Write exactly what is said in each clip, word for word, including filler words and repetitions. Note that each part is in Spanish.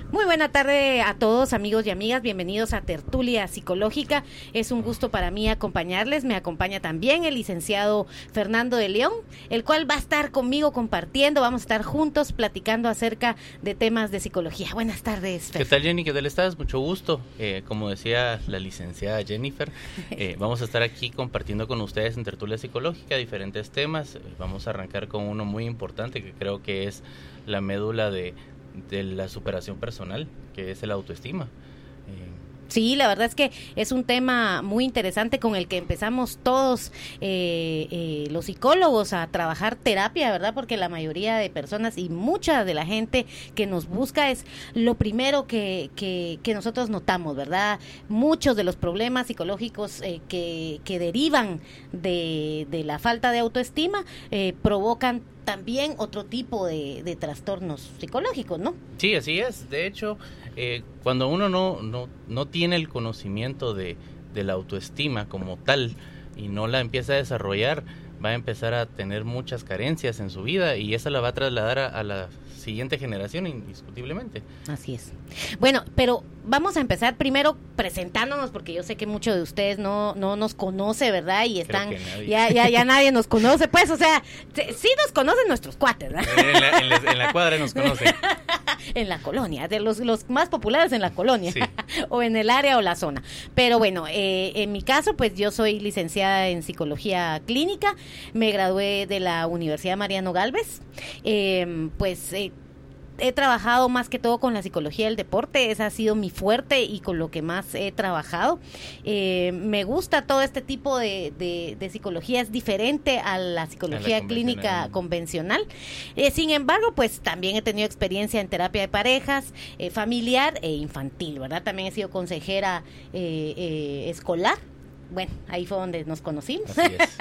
Muy buena tarde a todos, amigos y amigas, bienvenidos a Tertulia Psicológica. Es un gusto para mí acompañarles, me acompaña también el licenciado Fernando de León, el cual va a estar conmigo compartiendo, vamos a estar juntos platicando acerca de temas de psicología. Buenas tardes, Fer. ¿Qué tal, Jenny? ¿Qué tal estás? Mucho gusto. Eh, como decía la licenciada Jennifer, eh, vamos a estar aquí compartiendo con ustedes en Tertulia Psicológica diferentes temas. Eh, vamos a arrancar con uno muy importante que creo que es la médula de de la superación personal, que es el autoestima. Eh, Sí, la verdad es que es un tema muy interesante con el que empezamos todos eh, eh, los psicólogos a trabajar terapia, ¿verdad? Porque la mayoría de personas y mucha de la gente que nos busca es lo primero que, que, que nosotros notamos, ¿verdad? Muchos de los problemas psicológicos eh, que, que derivan de, de la falta de autoestima eh, provocan también otro tipo de, de trastornos psicológicos, ¿no? Sí, así es. De hecho, eh, cuando uno no, no, no tiene el conocimiento de, de la autoestima como tal y no la empieza a desarrollar, va a empezar a tener muchas carencias en su vida y esa la va a trasladar a, a la siguiente generación indiscutiblemente. Así es. Bueno, pero vamos a empezar primero presentándonos porque yo sé que muchos de ustedes no no nos conoce, ¿verdad? Y están ya ya ya nadie nos conoce, pues, o sea, sí nos conocen nuestros cuates, ¿verdad? En la, en la, en la cuadra nos conocen. En la colonia, de los los más populares en la colonia, sí. O en el área o la zona. Pero bueno, eh, en mi caso, pues yo soy licenciada en psicología clínica, me gradué de la Universidad Mariano Gálvez, eh, pues eh, he trabajado más que todo con la psicología del deporte, esa ha sido mi fuerte y con lo que más he trabajado. Eh, me gusta todo este tipo de, de, de psicología, es diferente a la psicología a la clínica convencional. Eh, sin embargo, pues también he tenido experiencia en terapia de parejas, eh, familiar e infantil, ¿verdad? También he sido consejera eh, eh, escolar. Bueno, ahí fue donde nos conocimos. Así es.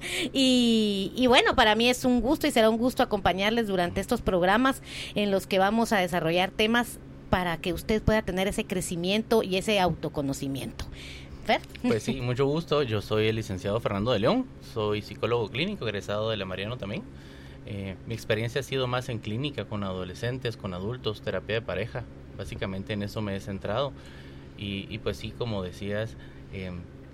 y, y bueno, para mí es un gusto y será un gusto acompañarles durante estos programas en los que vamos a desarrollar temas para que usted pueda tener ese crecimiento y ese autoconocimiento. ¿Fer? Pues sí, mucho gusto. Yo soy el licenciado Fernando de León, soy psicólogo clínico, egresado de la Mariano también. Eh, mi experiencia ha sido más en clínica, con adolescentes, con adultos, terapia de pareja. Básicamente en eso me he centrado. Y, y pues sí, como decías, eh,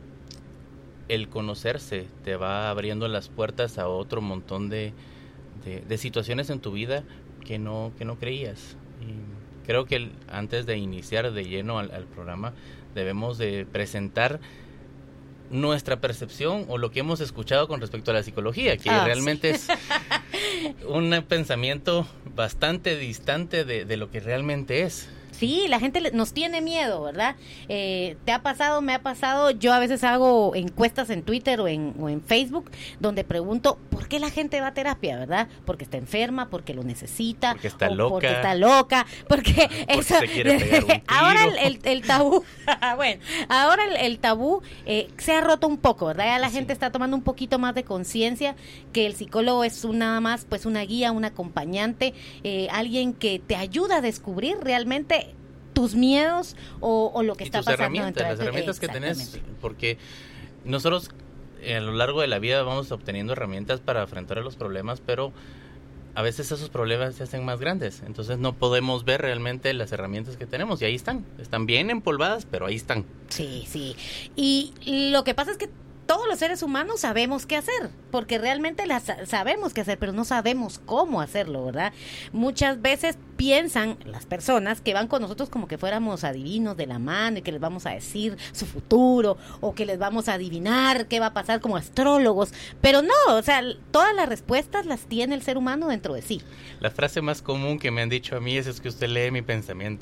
el conocerse te va abriendo las puertas a otro montón de, de, de situaciones en tu vida que no, que no creías. Y creo que el, antes de iniciar de lleno al, al programa, debemos de presentar nuestra percepción o lo que hemos escuchado con respecto a la psicología, que ah, realmente sí. es un pensamiento bastante distante de, de lo que realmente es. Sí, la gente nos tiene miedo, ¿verdad? Eh, ¿Te ha pasado? ¿Me ha pasado? Yo a veces hago encuestas en Twitter o en, o en Facebook donde pregunto ¿por qué la gente va a terapia, verdad? Porque está enferma, porque lo necesita, porque está loca, porque está loca, porque, porque eso, se quiere pegar un tiro. Ahora el, el, el tabú, bueno, ahora el, el tabú eh, se ha roto un poco, ¿verdad? Ya la sí. gente está tomando un poquito más de conciencia que el psicólogo es un, nada más pues una guía, un acompañante, eh, alguien que te ayuda a descubrir realmente tus miedos o, o lo que y está tus pasando. Herramientas, las herramientas que tenés, porque nosotros eh, a lo largo de la vida vamos obteniendo herramientas para enfrentar los problemas, pero a veces esos problemas se hacen más grandes, entonces no podemos ver realmente las herramientas que tenemos y ahí están, están bien empolvadas, pero ahí están. Sí, sí, y lo que pasa es que todos los seres humanos sabemos qué hacer, porque realmente las sabemos qué hacer, pero no sabemos cómo hacerlo, ¿verdad? Muchas veces piensan las personas que van con nosotros como que fuéramos adivinos de la mano y que les vamos a decir su futuro o que les vamos a adivinar qué va a pasar como astrólogos, pero no, o sea, todas las respuestas las tiene el ser humano dentro de sí. La frase más común que me han dicho a mí es, es que usted lee mi pensamiento.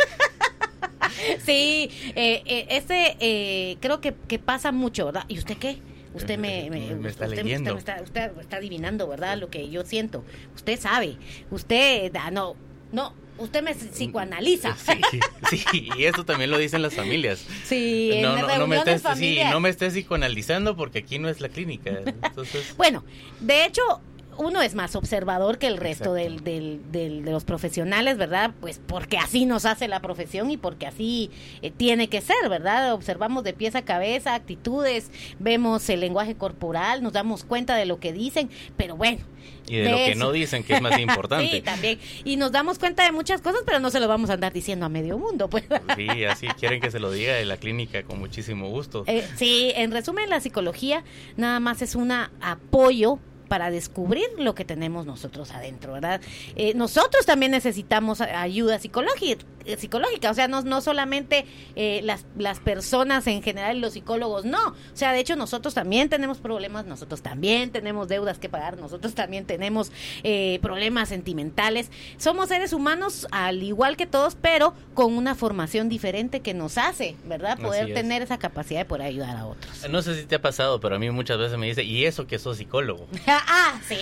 Sí, eh, eh, ese eh, creo que, que pasa mucho, ¿verdad? ¿Y usted qué? Usted me, me, me está usted, leyendo. Usted, usted, usted, usted está adivinando, ¿verdad? Lo que yo siento. Usted sabe. Usted, ah, no, no, usted me psicoanaliza. Sí, sí, y eso también lo dicen las familias. Sí, no, en no, no me estés, familiares. sí, no me estés psicoanalizando porque aquí no es la clínica. Entonces... Bueno, de hecho, uno es más observador que el resto del, del, del, de los profesionales, ¿verdad? Pues porque así nos hace la profesión y porque así eh, tiene que ser, ¿verdad? Observamos de pies a cabeza, actitudes, vemos el lenguaje corporal, nos damos cuenta de lo que dicen, pero bueno. Y de, de lo eso. que no dicen, que es más importante. Sí, también. Y nos damos cuenta de muchas cosas, pero no se lo vamos a andar diciendo a medio mundo, pues. Sí, así quieren que se lo diga de la clínica con muchísimo gusto. Eh, sí, en resumen, la psicología nada más es un apoyo para descubrir lo que tenemos nosotros adentro, ¿verdad? Eh, nosotros también necesitamos ayuda psicológica, psicológica, o sea, no, no solamente eh, las, las personas en general, los psicólogos, no, o sea, de hecho nosotros también tenemos problemas, nosotros también tenemos deudas que pagar, nosotros también tenemos eh, problemas sentimentales, somos seres humanos al igual que todos, pero con una formación diferente que nos hace, ¿verdad? Poder tener esa capacidad de poder ayudar a otros. No sé si te ha pasado, pero a mí muchas veces me dice, ¿y eso que sos psicólogo? Ah, sí.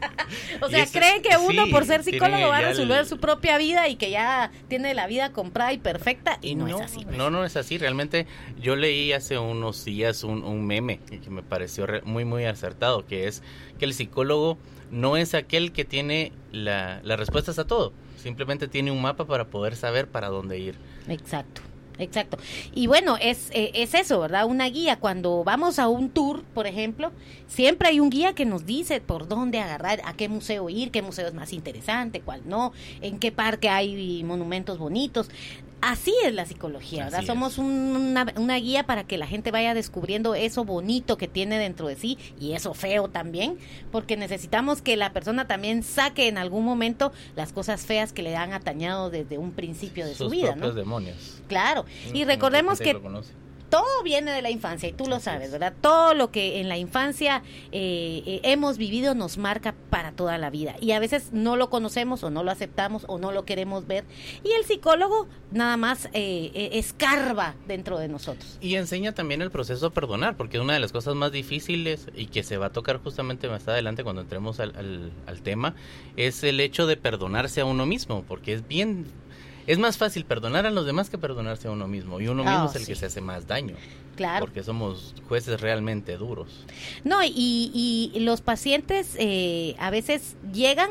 O sea, eso, creen que uno sí, por ser psicólogo va a resolver el... su propia vida y que ya tiene la vida comprada y perfecta y, y no, no es así. ¿Ves? No, no es así. Realmente yo leí hace unos días un, un meme que me pareció re, muy, muy acertado, que es que el psicólogo no es aquel que tiene la, las respuestas a todo. Simplemente tiene un mapa para poder saber para dónde ir. Exacto. Exacto. Y bueno, es, eh, es eso, ¿verdad? Una guía. Cuando vamos a un tour, por ejemplo, siempre hay un guía que nos dice por dónde agarrar, a qué museo ir, qué museo es más interesante, cuál no, en qué parque hay monumentos bonitos. Así es la psicología, ¿verdad? Así Somos un, una, una guía para que la gente vaya descubriendo eso bonito que tiene dentro de sí y eso feo también, porque necesitamos que la persona también saque en algún momento las cosas feas que le han atañado desde un principio de Sus su vida, ¿no? Sus propios demonios. Claro, y recordemos que todo viene de la infancia y tú lo sabes, ¿verdad? Todo lo que en la infancia eh, eh, hemos vivido nos marca para toda la vida y a veces no lo conocemos o no lo aceptamos o no lo queremos ver y el psicólogo nada más eh, eh, escarba dentro de nosotros. Y enseña también el proceso a perdonar, porque una de las cosas más difíciles y que se va a tocar justamente más adelante cuando entremos al, al, al tema es el hecho de perdonarse a uno mismo, porque es bien... Es más fácil perdonar a los demás que perdonarse a uno mismo. Y uno mismo oh, es el sí. que se hace más daño. Claro. Porque somos jueces realmente duros. No, y, y los pacientes eh, a veces llegan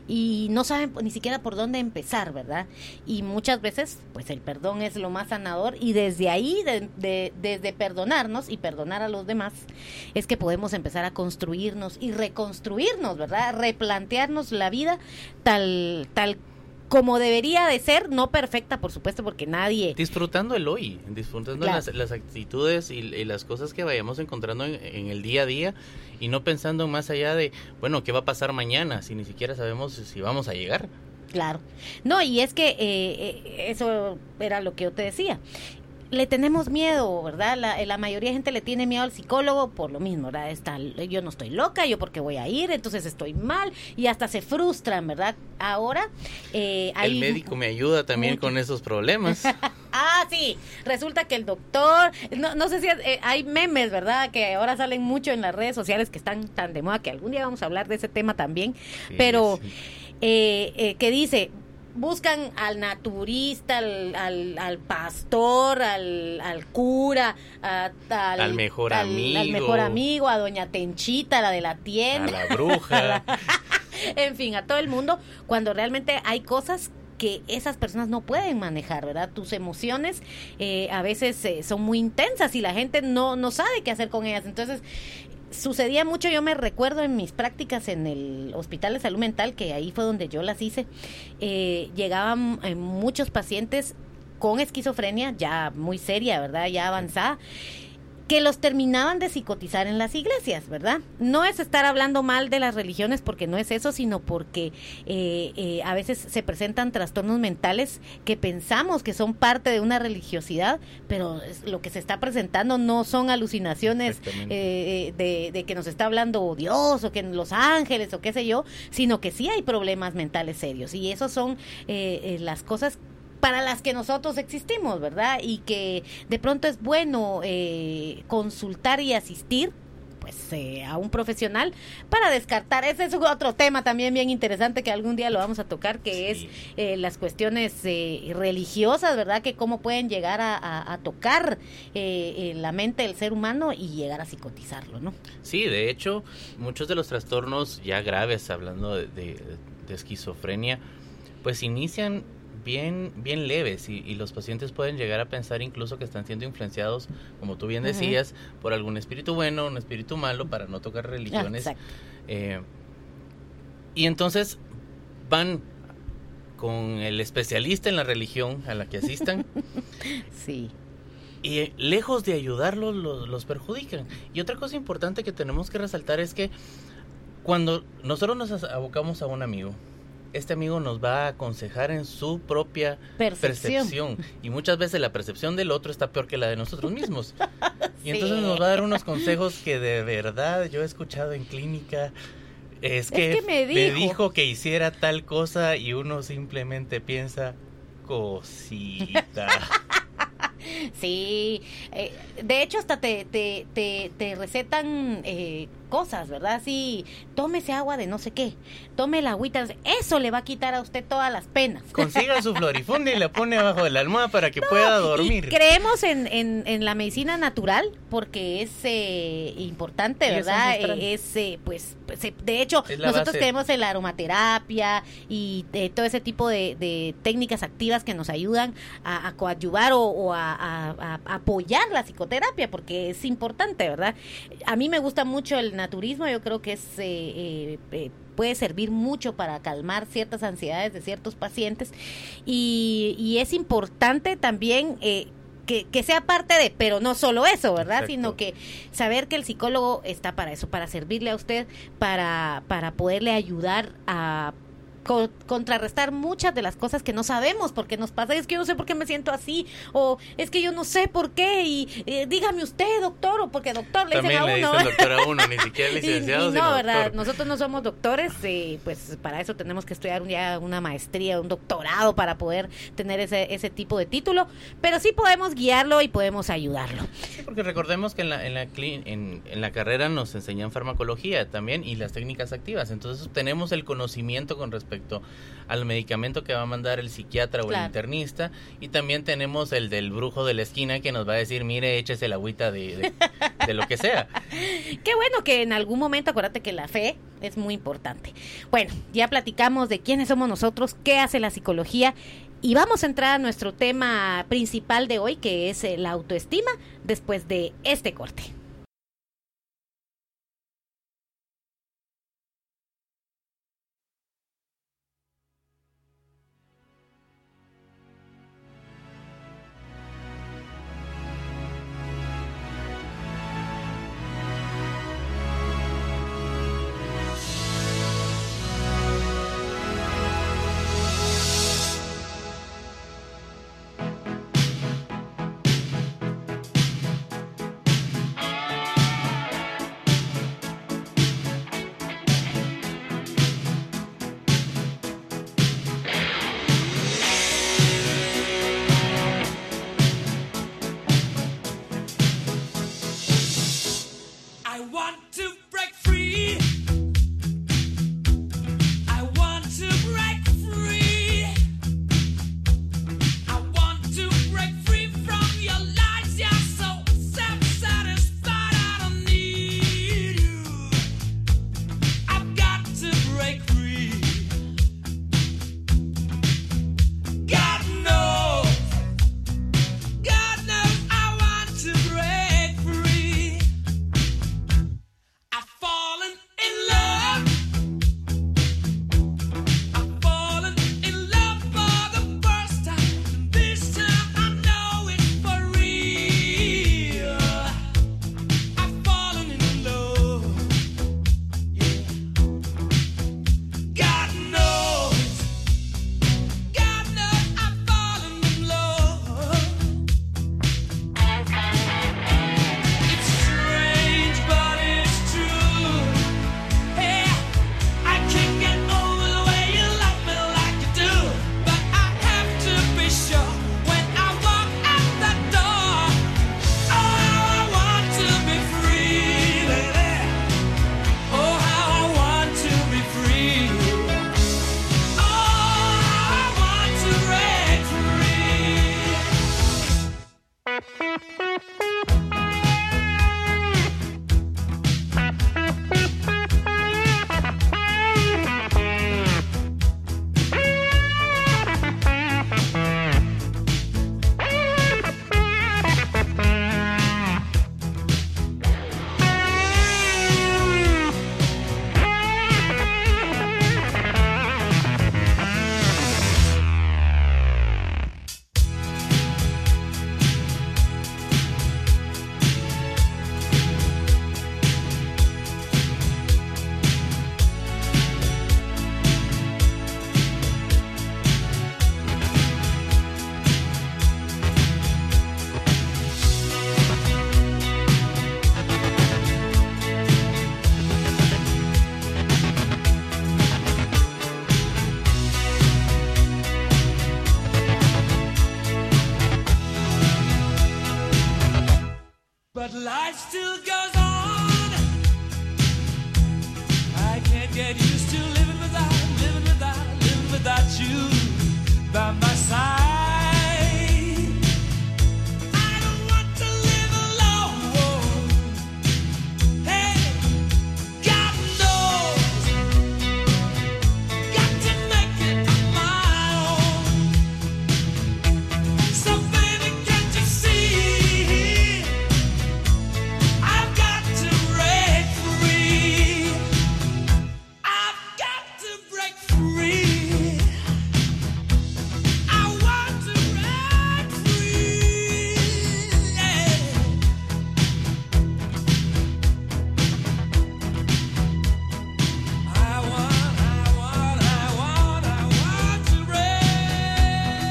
y no saben ni siquiera por dónde empezar, ¿verdad? Y muchas veces, pues el perdón es lo más sanador y desde ahí, de, de, desde perdonarnos y perdonar a los demás, es que podemos empezar a construirnos y reconstruirnos, ¿verdad? Replantearnos la vida tal, tal como debería de ser, no perfecta, por supuesto, porque nadie... Disfrutando el hoy, disfrutando claro. las, las actitudes y, y las cosas que vayamos encontrando en, en el día a día y no pensando más allá de, bueno, ¿qué va a pasar mañana? Si ni siquiera sabemos si vamos a llegar. Claro. No, y es que eh, eso era lo que yo te decía. Le tenemos miedo, ¿verdad? La, la mayoría de gente le tiene miedo al psicólogo por lo mismo, ¿verdad? Está, yo no estoy loca, yo porque voy a ir, entonces estoy mal y hasta se frustran, ¿verdad? Ahora eh, hay... El médico me ayuda también mucho. Con esos problemas. Ah, sí, resulta que el doctor, no, no sé si eh, hay memes, ¿verdad? Que ahora salen mucho en las redes sociales que están tan de moda que algún día vamos a hablar de ese tema también, sí, pero sí. Eh, eh, que dice... Buscan al naturista, al, al, al pastor, al, al cura, a, al, al mejor al, amigo, al mejor amigo, a doña Tenchita, la de la tienda, a la bruja, en fin, a todo el mundo, cuando realmente hay cosas que esas personas no pueden manejar, ¿verdad? Tus emociones eh, a veces eh, son muy intensas y la gente no, no sabe qué hacer con ellas, entonces... Sucedía mucho, yo me recuerdo en mis prácticas en el Hospital de Salud Mental, que ahí fue donde yo las hice, eh, llegaban eh, muchos pacientes con esquizofrenia, ya muy seria, ¿verdad? Ya avanzada, que los terminaban de psicotizar en las iglesias, ¿verdad? No es estar hablando mal de las religiones porque no es eso, sino porque eh, eh, a veces se presentan trastornos mentales que pensamos que son parte de una religiosidad, pero lo que se está presentando no son alucinaciones eh, de, de que nos está hablando Dios o que los ángeles o qué sé yo, sino que sí hay problemas mentales serios y esos son eh, eh, las cosas para las que nosotros existimos, ¿verdad? Y que de pronto es bueno eh, consultar y asistir pues eh, a un profesional para descartar. Ese es otro tema también bien interesante que algún día lo vamos a tocar, que sí. es eh, las cuestiones eh, religiosas, ¿verdad? Que cómo pueden llegar a, a, a tocar eh, la mente del ser humano y llegar a psicotizarlo, ¿no? Sí, de hecho, muchos de los trastornos ya graves, hablando de, de, de esquizofrenia, pues inician bien bien leves y, y los pacientes pueden llegar a pensar incluso que están siendo influenciados, como tú bien decías, uh-huh. por algún espíritu bueno, un espíritu malo, para no tocar religiones. Ah, eh, y entonces van con el especialista en la religión a la que asistan. Sí. Y eh, lejos de ayudarlos, los, los perjudican. Y otra cosa importante que tenemos que resaltar es que cuando nosotros nos abocamos a un amigo, este amigo nos va a aconsejar en su propia percepción. percepción. Y muchas veces la percepción del otro está peor que la de nosotros mismos. Y sí. entonces nos va a dar unos consejos que de verdad yo he escuchado en clínica. Es que, es que me, dijo. me dijo que hiciera tal cosa y uno simplemente piensa, cosita. Sí, eh, de hecho hasta te, te, te, te recetan eh, cosas, ¿verdad? Sí, tómese agua de no sé qué, tome la agüita, eso le va a quitar a usted todas las penas. Consiga su florifundia y la pone abajo de la almohada para que no, pueda dormir. Y creemos en, en, en la medicina natural porque es eh, importante, ¿verdad? Eh, es, eh, pues, pues eh, de hecho, nosotros base. creemos en la aromaterapia y eh, todo ese tipo de, de técnicas activas que nos ayudan a, a coadyuvar o, o a, a, a apoyar la psicoterapia porque es importante, ¿verdad? A mí me gusta mucho el naturismo, yo creo que es eh, eh, puede servir mucho para calmar ciertas ansiedades de ciertos pacientes y, y es importante también eh, que, que sea parte de, pero no solo eso, ¿verdad? Exacto. Sino que saber que el psicólogo está para eso, para servirle a usted, para, para poderle ayudar a Co- contrarrestar muchas de las cosas que no sabemos por qué nos pasa. Es que yo no sé por qué me siento así, o es que yo no sé por qué, y eh, dígame usted, doctor, o porque doctor le También dicen a le uno. También le dicen doctor a uno, ni siquiera licenciado, y, y sino no, ¿verdad? doctor. Nosotros no somos doctores, eh, pues para eso tenemos que estudiar ya una maestría, un doctorado para poder tener ese ese tipo de título, pero sí podemos guiarlo y podemos ayudarlo. Sí, porque recordemos que en la, en la, en, en la carrera nos enseñan farmacología también y las técnicas activas, entonces tenemos el conocimiento con respecto al medicamento que va a mandar el psiquiatra o claro. el internista, y también tenemos el del brujo de la esquina que nos va a decir, mire, échese el agüita de, de, de lo que sea. Qué bueno que en algún momento, acuérdate que la fe es muy importante. Bueno, ya platicamos de quiénes somos nosotros, qué hace la psicología, y vamos a entrar a nuestro tema principal de hoy, que es la autoestima, después de este corte. still goes on. I can't get used to living without, living without, living without you by my side. I don't want to live alone. Hey, God knows, got to make it on my own. So baby, can't you see? I've got to break free. I've got to break free. I want to break free. Yeah. I want, I want, I want, I want to break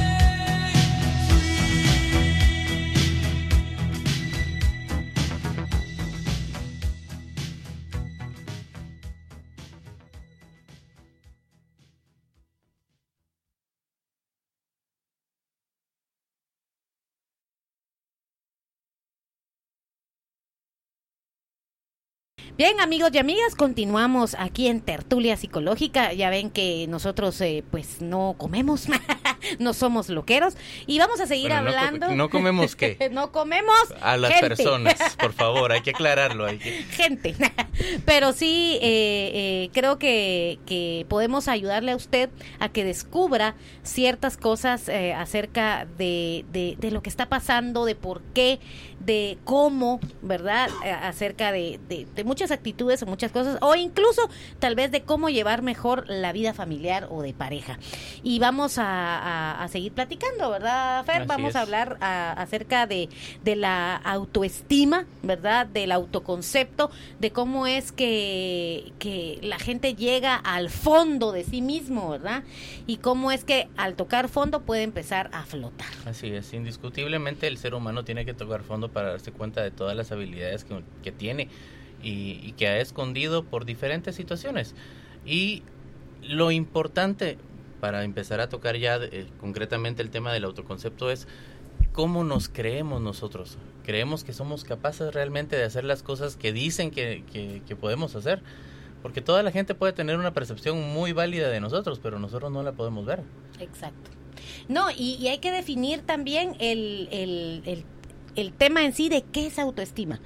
Bien, amigos y amigas, continuamos aquí en Tertulia Psicológica. Ya ven que nosotros eh, pues no comemos, no somos loqueros y vamos a seguir Bueno, no co- hablando. ¿no comemos qué? No comemos A las gente. personas, por favor, hay que aclararlo. Hay que... Gente. Pero sí, eh, eh, creo que, que podemos ayudarle a usted a que descubra ciertas cosas eh, acerca de, de, de lo que está pasando, de por qué, de cómo, ¿verdad? Eh, acerca de, de, de muchas actitudes o muchas cosas, o incluso tal vez de cómo llevar mejor la vida familiar o de pareja. Y vamos a, a, a seguir platicando, ¿verdad, Fer? Así Vamos es. a hablar a- acerca de, de la autoestima, ¿verdad? Del autoconcepto, de cómo es que, que la gente llega al fondo de sí mismo, ¿verdad? Y cómo es que al tocar fondo puede empezar a flotar. Así es, indiscutiblemente el ser humano tiene que tocar fondo para darse cuenta de todas las habilidades que, que tiene y, y que ha escondido por diferentes situaciones. Y lo importante para empezar a tocar ya eh, concretamente el tema del autoconcepto es cómo nos creemos nosotros. Creemos que somos capaces realmente de hacer las cosas que dicen que, que, que podemos hacer. Porque toda la gente puede tener una percepción muy válida de nosotros, pero nosotros no la podemos ver. Exacto. No, y, y hay que definir también el, el, el, el tema en sí de qué es autoestima,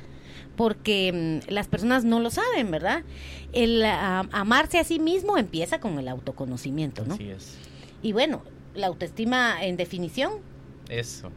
porque mm, las personas no lo saben, ¿verdad? El ah, amarse a sí mismo empieza con el autoconocimiento, ¿no? Así es. Y bueno, la autoestima en definición, Eso.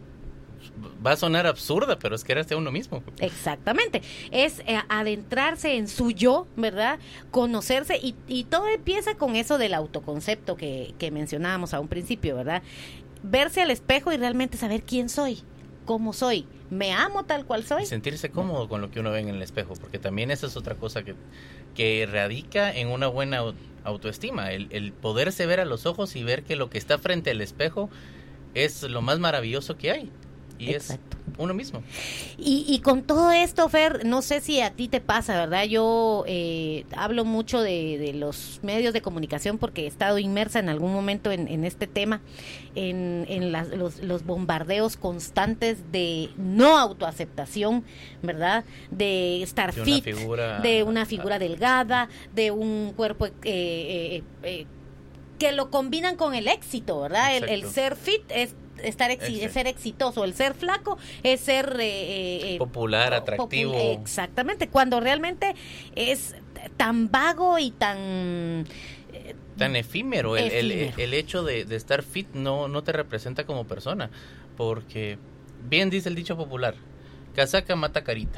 Va a sonar absurda, pero es quererse a uno mismo. exactamente, es eh, adentrarse en su yo, ¿verdad? Conocerse y, y todo empieza con eso del autoconcepto que, que mencionábamos a un principio, ¿verdad? Verse al espejo y realmente saber quién soy, cómo soy, me amo tal cual soy. Y sentirse cómodo con lo que uno ve en el espejo, porque también esa es otra cosa que, que radica en una buena au- autoestima, el, el poderse ver a los ojos y ver que lo que está frente al espejo es lo más maravilloso que hay. Y Exacto. es uno mismo. Y, y con todo esto, Fer, no sé si a ti te pasa, ¿verdad? Yo eh, hablo mucho de, de los medios de comunicación porque he estado inmersa en algún momento en, en este tema, en, en las- los, los bombardeos constantes de no autoaceptación, ¿verdad? De estar De una fit, figura- de una figura delgada, de un cuerpo... eh, eh, eh, que lo combinan con el éxito, ¿verdad? El, el Exacto. ser fit es estar exi- Exacto. es ser exitoso, el ser flaco es ser eh, eh, Popular, po- atractivo. popul- exactamente, cuando realmente es tan vago y tan eh, Tan efímero, el, el- Efímero. el hecho de, de estar fit no, no te representa como persona, porque bien dice el dicho popular, casaca mata carita.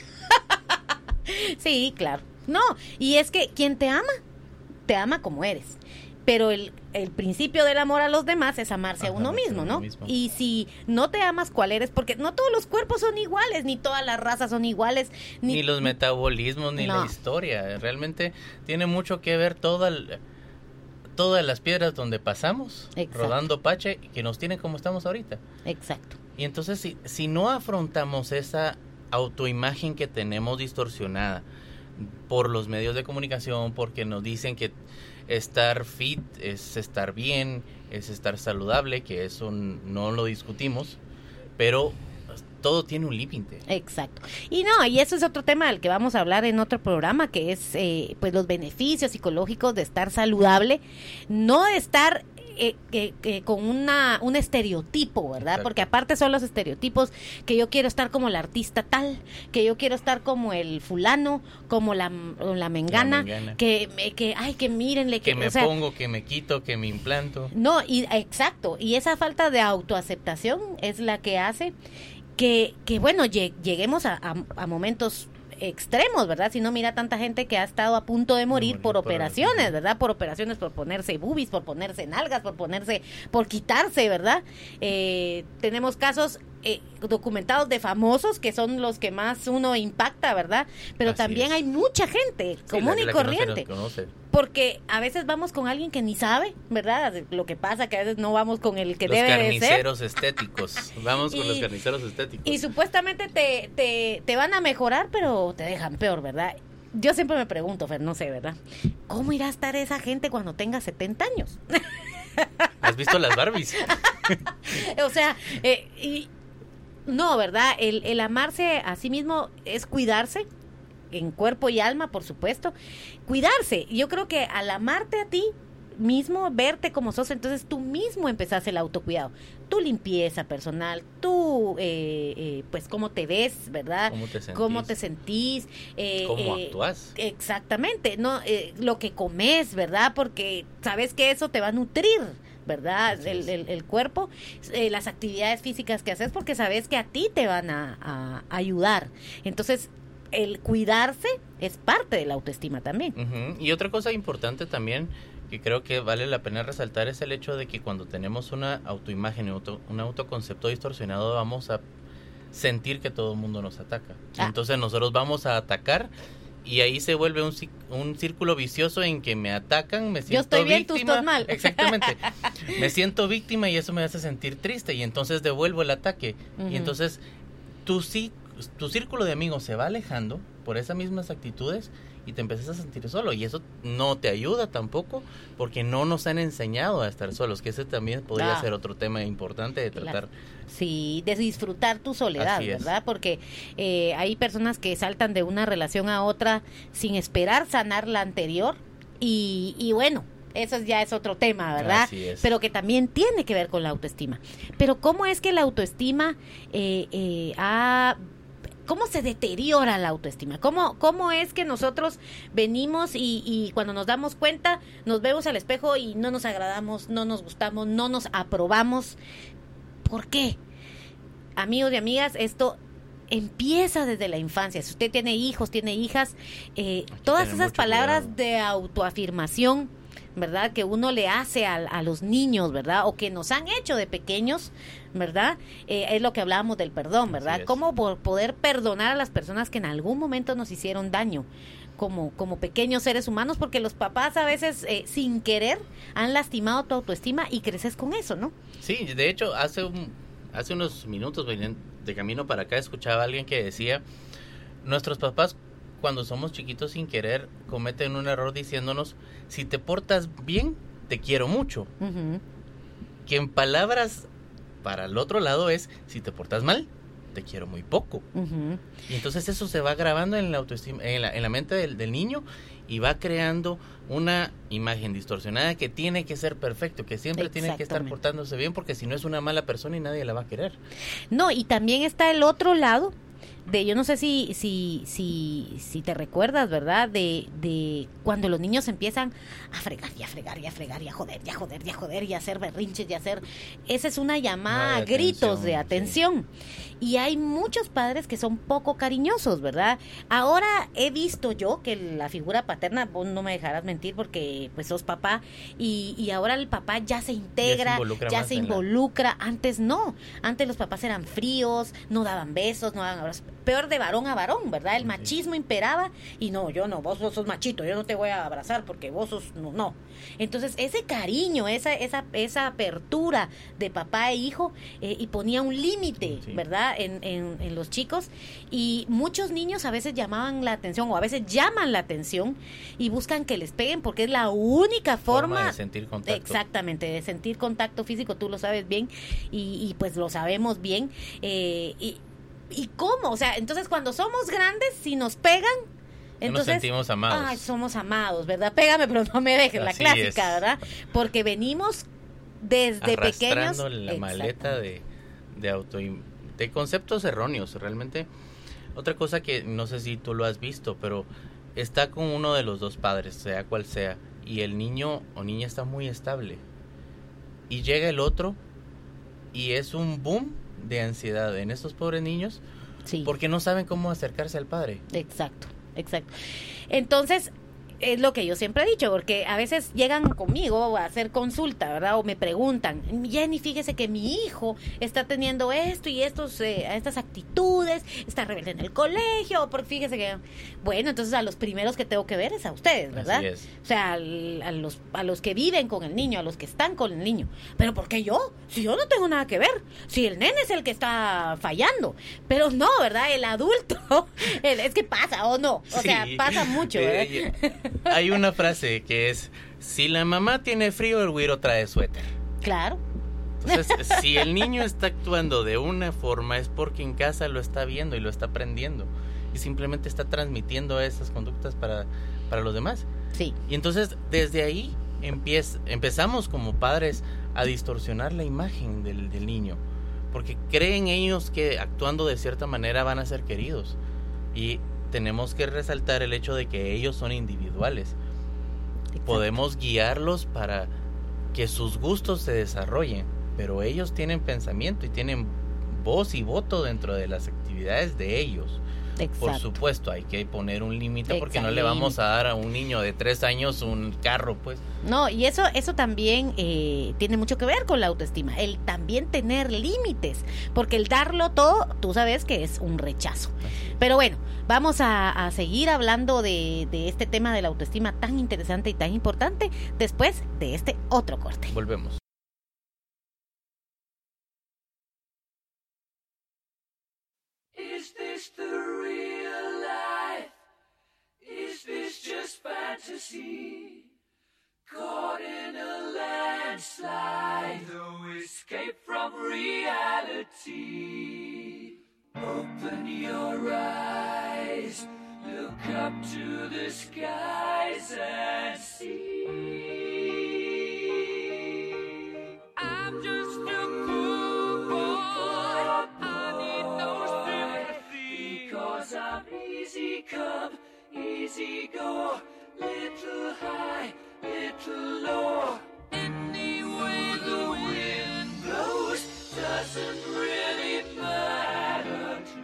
sí, claro. No, y es que quien te ama, te ama como eres. Pero el, el principio del amor a los demás es amarse a Ajá, uno amarse a mismo, uno ¿no? mismo. Y si no te amas, ¿cuál eres? Porque no todos los cuerpos son iguales, ni todas las razas son iguales. Ni, Ni los metabolismos, ni No. la historia. Realmente tiene mucho que ver toda el- todas las piedras donde pasamos, Exacto. rodando pache, que nos tienen como estamos ahorita. Exacto. Y entonces, si, si no afrontamos esa autoimagen que tenemos distorsionada por los medios de comunicación, porque nos dicen que estar fit es estar bien, es estar saludable, que eso n- no lo discutimos, pero todo tiene un límite. Exacto. Y no, y eso es otro tema del que vamos a hablar en otro programa, que es eh, pues los beneficios psicológicos de estar saludable, no de estar Eh, que, que con una un estereotipo, ¿verdad? Exacto. Porque aparte son los estereotipos, que yo quiero estar como el artista tal, que yo quiero estar como el fulano, como la, la mengana, La mengana. que que ay, que mírenle que, Que me o sea, pongo, que me quito, que me implanto. no, y exacto, y esa falta de autoaceptación es la que hace que, que bueno, lleg- lleguemos a, a, a momentos extremos, ¿verdad? Si no, mira tanta gente que ha estado a punto de morir morir por por- operaciones, ¿verdad? Por operaciones, por ponerse boobies, por ponerse nalgas, por ponerse, por quitarse, ¿verdad? Eh, tenemos casos eh, documentados de famosos que son los que más uno impacta, ¿verdad? Pero Así también es. hay mucha gente Sí, común la- y la que no se nos corriente. conoce. Porque a veces vamos con alguien que ni sabe, ¿verdad? Lo que pasa que a veces no vamos con el que Los debe de ser. carniceros estéticos. Vamos con Y- los carniceros estéticos. Y supuestamente te, te, te van a mejorar, pero te dejan peor, ¿verdad? Yo siempre me pregunto, Fer, no sé, ¿verdad? ¿Cómo irá a estar esa gente cuando tenga setenta años? ¿Has visto las Barbies? O sea, eh, y no, ¿verdad? El, el amarse a sí mismo es cuidarse, en cuerpo y alma, por supuesto. Cuidarse. Yo creo que al amarte a ti mismo, verte como sos, entonces tú mismo empezás el autocuidado. Tu limpieza personal, tú, eh, eh, pues, cómo te ves, ¿verdad? ¿Cómo te sentís? Cómo te sentís. eh, ¿Cómo eh, actúas? Exactamente, no, eh, lo que comes, ¿verdad? Porque sabes que eso te va a nutrir, ¿verdad? Así El, es. el, el cuerpo, eh, las actividades físicas que haces, porque sabes que a ti te van a, a ayudar. Entonces, el cuidarse es parte de la autoestima también. Ujú. Y otra cosa importante también que creo que vale la pena resaltar es el hecho de que cuando tenemos una autoimagen, auto, un autoconcepto distorsionado, vamos a sentir que todo el mundo nos ataca. Ah. Entonces nosotros vamos a atacar y ahí se vuelve un, ci- un círculo vicioso en que me atacan, me siento estoy bien, tú víctima. estás mal. Exactamente. Me siento víctima y eso me hace sentir triste y entonces devuelvo el ataque. Ujú. Y entonces tu, sí- tu círculo de amigos se va alejando por esas mismas actitudes y te empiezas a sentir solo y eso no te ayuda tampoco porque no nos han enseñado a estar solos, que ese también podría Ah. ser otro tema importante de Claro. tratar. Sí, de disfrutar tu soledad, Así es. ¿verdad? Porque eh, hay personas que saltan de una relación a otra sin esperar sanar la anterior y, y bueno, eso ya es otro tema, ¿verdad? Así es. Pero que también tiene que ver con la autoestima. Pero ¿cómo es que la autoestima eh, eh, ha... ¿Cómo se deteriora la autoestima? ¿Cómo, cómo es que nosotros venimos y, y cuando nos damos cuenta nos vemos al espejo y no nos agradamos, no nos gustamos, no nos aprobamos? ¿Por qué? Amigos y amigas, esto empieza desde la infancia. Si usted tiene hijos, tiene hijas, eh, Hay que todas tener esas mucho palabras cuidado. de autoafirmación, ¿verdad? Que uno le hace a, a los niños, ¿verdad? O que nos han hecho de pequeños, ¿verdad? Eh, es lo que hablábamos del perdón, ¿verdad? Así es. Cómo por poder perdonar a las personas que en algún momento nos hicieron daño. Como, como pequeños seres humanos, porque los papás a veces eh, sin querer han lastimado tu autoestima y creces con eso, ¿no? Sí, de hecho, hace un, hace unos minutos venían de camino para acá, escuchaba a alguien que decía, nuestros papás cuando somos chiquitos sin querer cometen un error diciéndonos, si te portas bien, te quiero mucho. Ujú. Que en palabras para el otro lado es, si te portas mal, te quiero muy poco. Ujú. Y entonces eso se va grabando en la autoestima, en la, en la mente del, del niño y va creando una imagen distorsionada que tiene que ser perfecto, que siempre tiene que estar Exactamente. portándose bien porque si no es una mala persona y nadie la va a querer. No, y también está el otro lado de, yo no sé si si si si te recuerdas, ¿verdad? De de cuando los niños empiezan a fregar y a fregar y a fregar y a joder y a joder y a joder y a hacer berrinches y a hacer, esa es una llamada No, de a gritos atención, de sí. atención. Y hay muchos padres que son poco cariñosos, ¿verdad? Ahora he visto yo que la figura paterna, vos no me dejarás mentir porque pues sos papá y, y ahora el papá ya se integra, involucra ya más se en la- involucra, antes no, antes los papás eran fríos, no daban besos, no daban abrazos, peor de varón a varón, ¿verdad? El Sí. machismo imperaba y no, yo no, vos, vos sos machito, yo no te voy a abrazar porque vos sos, no, no. Entonces ese cariño, esa esa esa apertura de papá e hijo eh, y ponía un límite, Sí. ¿verdad? En, en, en los chicos y muchos niños a veces llamaban la atención o a veces llaman la atención y buscan que les peguen porque es la única forma, Forma de sentir contacto. exactamente, de sentir contacto físico, tú lo sabes bien y, y pues lo sabemos bien eh, y ¿y cómo? O sea, entonces cuando somos grandes, si nos pegan, entonces, nos sentimos amados. Ay, somos amados, ¿verdad? Pégame, pero no me dejes, la Así clásica, es. ¿verdad? Porque venimos desde pequeños. Arrastrando la maleta de, de auto de conceptos erróneos, realmente. Otra cosa que no sé si tú lo has visto, pero está con uno de los dos padres, sea cual sea, y el niño o niña está muy estable. Y llega el otro y es un boom de ansiedad en estos pobres niños, Sí. porque no saben cómo acercarse al padre. Exacto, exacto. Entonces, es lo que yo siempre he dicho, porque a veces llegan conmigo a hacer consulta, ¿verdad? O me preguntan, Jenny, fíjese que mi hijo está teniendo esto y estos, eh, estas actitudes, está rebelde en el colegio, porque fíjese que... Bueno, entonces a los primeros que tengo que ver es a ustedes, ¿verdad? Así es. O sea, al- a los, a los que viven con el niño, a los que están con el niño. ¿Pero por qué yo? Si yo no tengo nada que ver, si el nene es el que está fallando. Pero no, ¿verdad? El adulto, el- es que pasa, ¿o no? O sea, Sí. pasa mucho, ¿verdad? Eh, Hay una frase que es, si la mamá tiene frío, el güiro trae suéter. Claro, Entonces, si el niño está actuando de una forma, es porque en casa lo está viendo y lo está aprendiendo. Y simplemente está transmitiendo esas conductas para, para los demás. sí, Y entonces, desde ahí, empieza, empezamos como padres a distorsionar la imagen del, del niño. Porque creen ellos que actuando de cierta manera van a ser queridos. Y tenemos que resaltar el hecho de que ellos son individuales. exacto. Podemos guiarlos para que sus gustos se desarrollen, pero ellos tienen pensamiento y tienen voz y voto dentro de las actividades de ellos. Exacto. Por supuesto, hay que poner un límite porque no le Exacto. vamos a dar a un niño de tres años un carro, pues. No, y eso, eso también eh, tiene mucho que ver con la autoestima, el también tener límites, porque el darlo todo, tú sabes que es un rechazo. Pero bueno, vamos a, a seguir hablando de, de este tema de la autoestima tan interesante y tan importante después de este otro corte. Volvemos. Is this the real life? Is this just fantasy? Caught in a landslide, no escape from reality. Open your eyes, look up to the skies and see. I'm just a poor boy, I need no sympathy, because I'm easy come, easy go, little high, little low. Any way the wind blows doesn't really matter to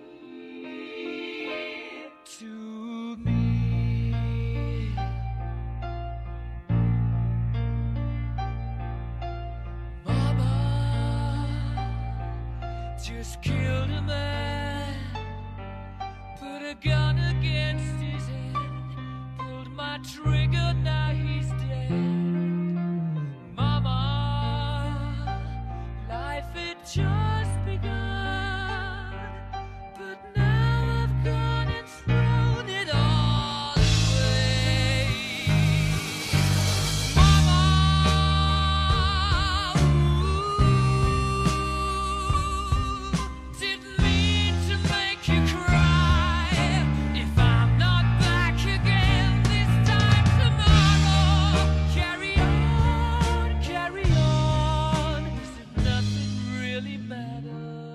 me, to me. Mama just killed a man, put a gun against his head, pulled my trigger, now he's dead. Mama, life had just begun, but now I've gone and thrown it all away. Mama, ooh, didn't mean to make you cry. If I'm not back again this time tomorrow, carry on, carry on, as if nothing really matters.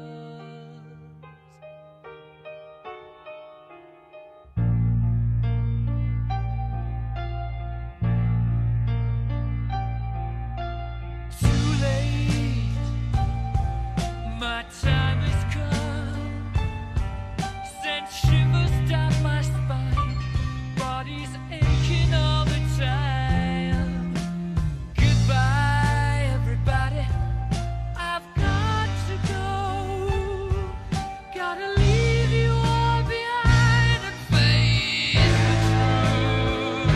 Too late, my time has come. Sent shivers down my spine, body's aching all the time. Goodbye, everybody, I've got to go. Gotta leave you all behind and face the truth.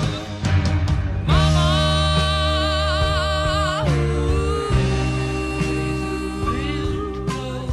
Mama, ooh, the wind blows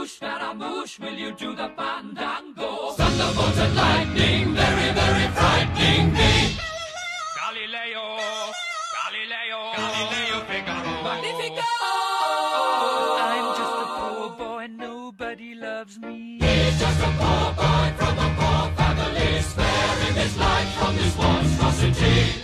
Scaramouche, will you do the fandango? Thunderbolt and lightning, very, very frightening me. Galileo, Galileo, Galileo Figaro. Magnifico! I'm just a poor boy, nobody loves me. He's just a poor boy from a poor family, sparing his life from this monstrosity.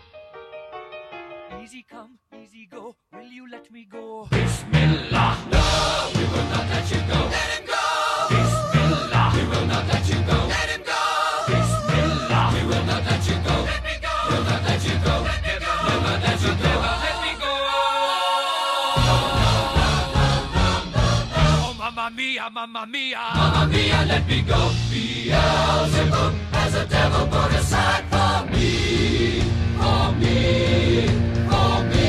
Easy come, easy go, will you let me go? Bismillah, no, we will not let you go. Let him go! Bismillah, we will not let you go. Let him go! Bismillah, we will not let you go. Let me go! We'll not let you go. Let me go! Never let you go. Let me go! Oh, mamma mia, mamma mia, mamma mia, let me go. Beelzebub has a devil put aside for me, for me, for me.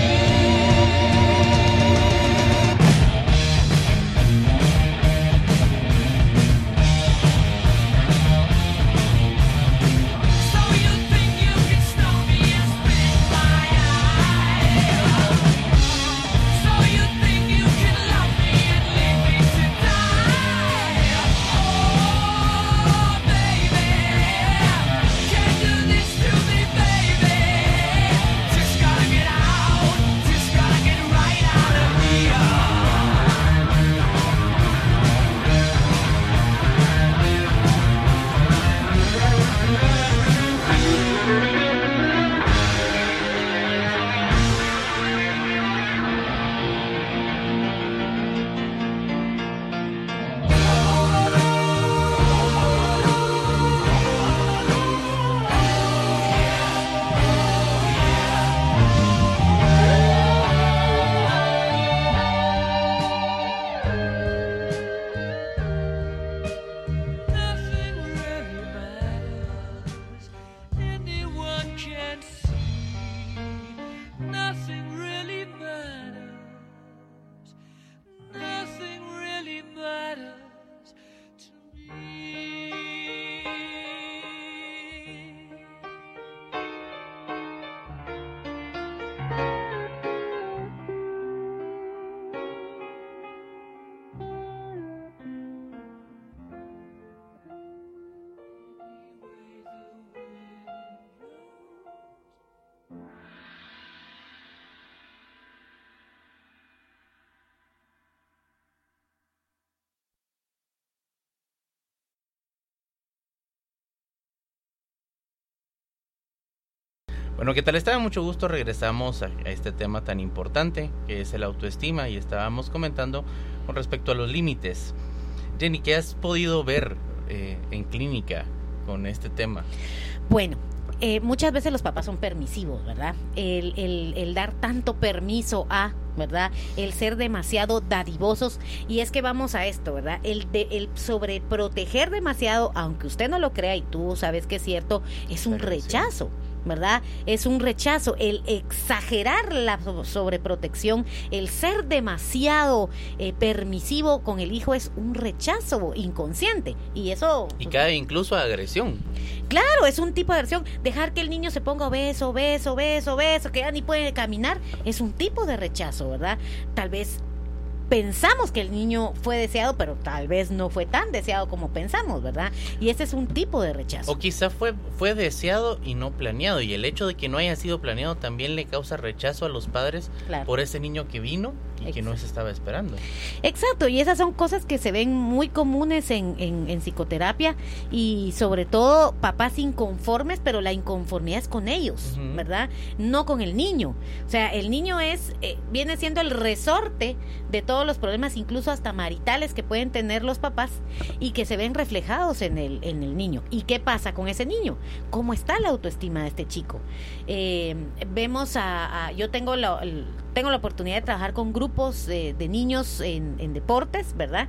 Bueno, ¿qué tal está? Mucho gusto, regresamos a, a este tema tan importante que es el autoestima y estábamos comentando con respecto a los límites. Jenny, ¿qué has podido ver eh, en clínica con este tema? Bueno, eh, muchas veces los papás son permisivos, ¿verdad? El, el, el dar tanto permiso a, ¿verdad? El ser demasiado dadivosos, y es que vamos a esto, ¿verdad? El, de, el sobreproteger demasiado, aunque usted no lo crea y tú sabes que es cierto, es un Pero, rechazo. Sí. ¿Verdad? Es un rechazo, el exagerar la sobreprotección, el ser demasiado eh, permisivo con el hijo es un rechazo inconsciente, y eso... Y cae incluso a agresión. Claro, es un tipo de agresión. Dejar que el niño se ponga obeso, obeso, obeso, obeso, que ya ni puede caminar, es un tipo de rechazo, ¿verdad? Tal vez pensamos que el niño fue deseado, pero tal vez no fue tan deseado como pensamos, ¿verdad? Y ese es un tipo de rechazo. O quizá fue, fue deseado y no planeado, y el hecho de que no haya sido planeado también le causa rechazo a los padres, claro, por ese niño que vino y Exacto. que no se estaba esperando. Exacto, y esas son cosas que se ven muy comunes en, en, en psicoterapia, y sobre todo papás inconformes, pero la inconformidad es con ellos, uh-huh. ¿verdad? No con el niño. O sea, el niño es eh, viene siendo el resorte de todos los problemas, incluso hasta maritales, que pueden tener los papás y que se ven reflejados en el, en el niño. ¿Y qué pasa con ese niño? ¿Cómo está la autoestima de este chico? Eh, vemos a, a yo tengo la, el, tengo la oportunidad de trabajar con grupos de, de niños en, en deportes, ¿verdad?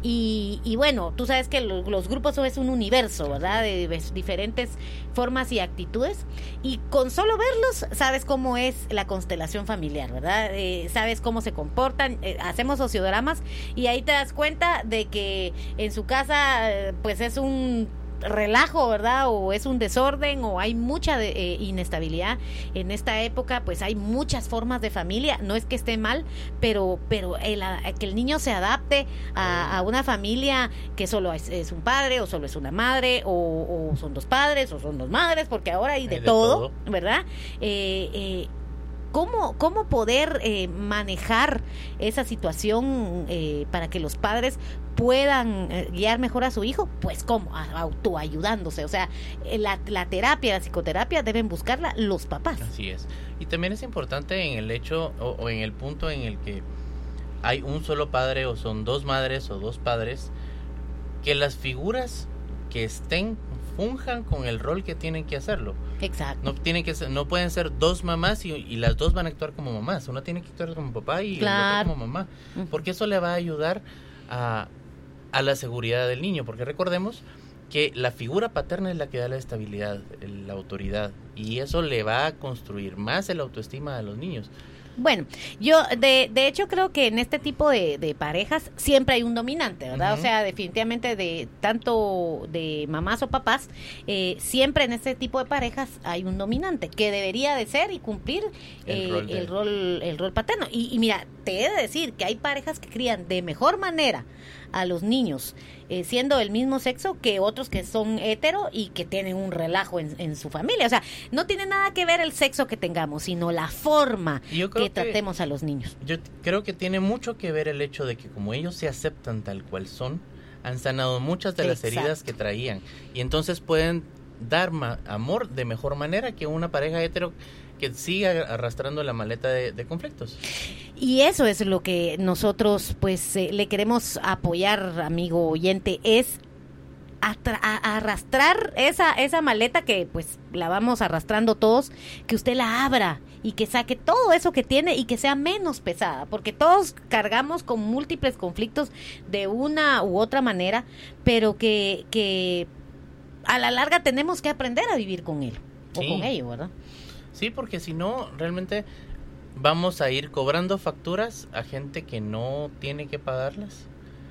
Y, y bueno, tú sabes que lo, los grupos es un universo, ¿verdad? De, de diferentes formas y actitudes, y con solo verlos sabes cómo es la constelación familiar, ¿verdad? Eh, sabes cómo se comportan, eh, hacemos sociodramas, y ahí te das cuenta de que en su casa eh, pues es un relajo, ¿verdad? O es un desorden, o hay mucha de, eh, inestabilidad en esta época. Pues hay muchas formas de familia. No es que esté mal, pero pero el, que el niño se adapte a, a una familia que solo es, es un padre o solo es una madre, o, o son dos padres o son dos madres, porque ahora hay de, hay de todo, todo, ¿verdad? Eh, eh, ¿Cómo, cómo poder eh, manejar esa situación eh, para que los padres puedan eh, guiar mejor a su hijo? Pues cómo, A- autoayudándose. O sea, eh, la, la terapia, la psicoterapia deben buscarla los papás. Así es. Y también es importante en el hecho o, o en el punto en el que hay un solo padre o son dos madres o dos padres, que las figuras que estén funjan con el rol que tienen que hacerlo. Exacto. No tienen que ser, no pueden ser dos mamás y, y las dos van a actuar como mamás. Una tiene que actuar como papá y Claro. la otra como mamá, porque eso le va a ayudar a, a la seguridad del niño, porque recordemos que la figura paterna es la que da la estabilidad, el- la autoridad, y eso le va a construir más el autoestima a los niños. Bueno, yo de, de hecho creo que en este tipo de, de parejas siempre hay un dominante, ¿verdad? Ujú. O sea, definitivamente de tanto de mamás o papás, eh, siempre en este tipo de parejas hay un dominante que debería de ser y cumplir El eh, rol de- el rol el rol paterno. Y, y mira, te he de decir que hay parejas que crían de mejor manera a los niños eh, siendo del mismo sexo que otros que son hetero y que tienen un relajo en, en su familia. O sea, no tiene nada que ver el sexo que tengamos, sino la forma Y yo creo que tratemos a los niños. Yo t- creo que tiene mucho que ver el hecho de que como ellos se aceptan tal cual son, han sanado muchas de las Exacto. heridas que traían, y entonces pueden dar ma- amor de mejor manera que una pareja hetero que siga arrastrando la maleta de, de conflictos. Y eso es lo que nosotros pues eh, le queremos apoyar, amigo oyente, es atra- a- arrastrar esa esa maleta que pues la vamos arrastrando todos, que usted la abra y que saque todo eso que tiene y que sea menos pesada, porque todos cargamos con múltiples conflictos de una u otra manera, pero que, que a la larga tenemos que aprender a vivir con él o Sí. con ello, ¿verdad? Sí, porque si no, realmente vamos a ir cobrando facturas a gente que no tiene que pagarlas,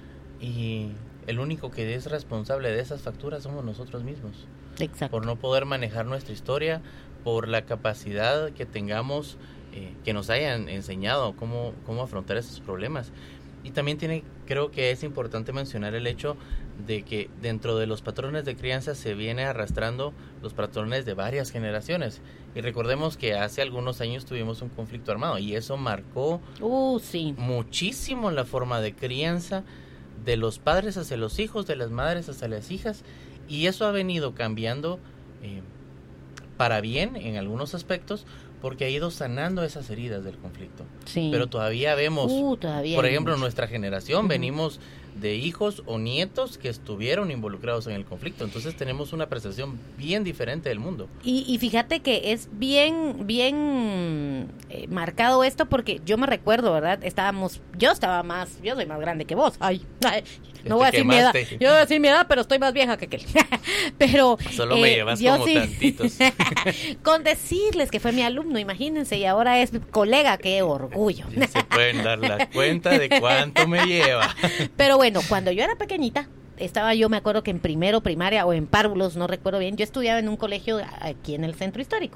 y el único que es responsable de esas facturas somos nosotros mismos, Exacto. por no poder manejar nuestra historia, por la capacidad que tengamos, eh, que nos hayan enseñado cómo, cómo afrontar esos problemas. Y también tiene, creo que es importante mencionar el hecho de que dentro de los patrones de crianza se viene arrastrando los patrones de varias generaciones. Y recordemos que hace algunos años tuvimos un conflicto armado y eso marcó Uh, sí. muchísimo la forma de crianza de los padres hacia los hijos, de las madres hacia las hijas, y eso ha venido cambiando eh, para bien en algunos aspectos, porque ha ido sanando esas heridas del conflicto. Sí. Pero todavía vemos, Uh, todavía por hay ejemplo, mucho. nuestra generación, Ujú. venimos de hijos o nietos que estuvieron involucrados en el conflicto, entonces tenemos una percepción bien diferente del mundo. Y, y fíjate que es bien, bien eh, marcado esto, porque yo me recuerdo, ¿verdad? Estábamos, yo estaba más, yo soy más grande que vos. Ay, ay, Ya no voy a te decir mi edad. quemaste. Yo voy a decir mi edad, pero estoy más vieja que aquel. Pero Solo me eh, llevas yo como sí- tantitos. Con decirles que fue mi alumno, imagínense, y ahora es colega, qué orgullo. Ya se pueden dar la cuenta de cuánto me lleva. Pero bueno, cuando yo era pequeñita, estaba yo, me acuerdo que en primero, primaria o en párvulos, no recuerdo bien, yo estudiaba en un colegio aquí en el centro histórico.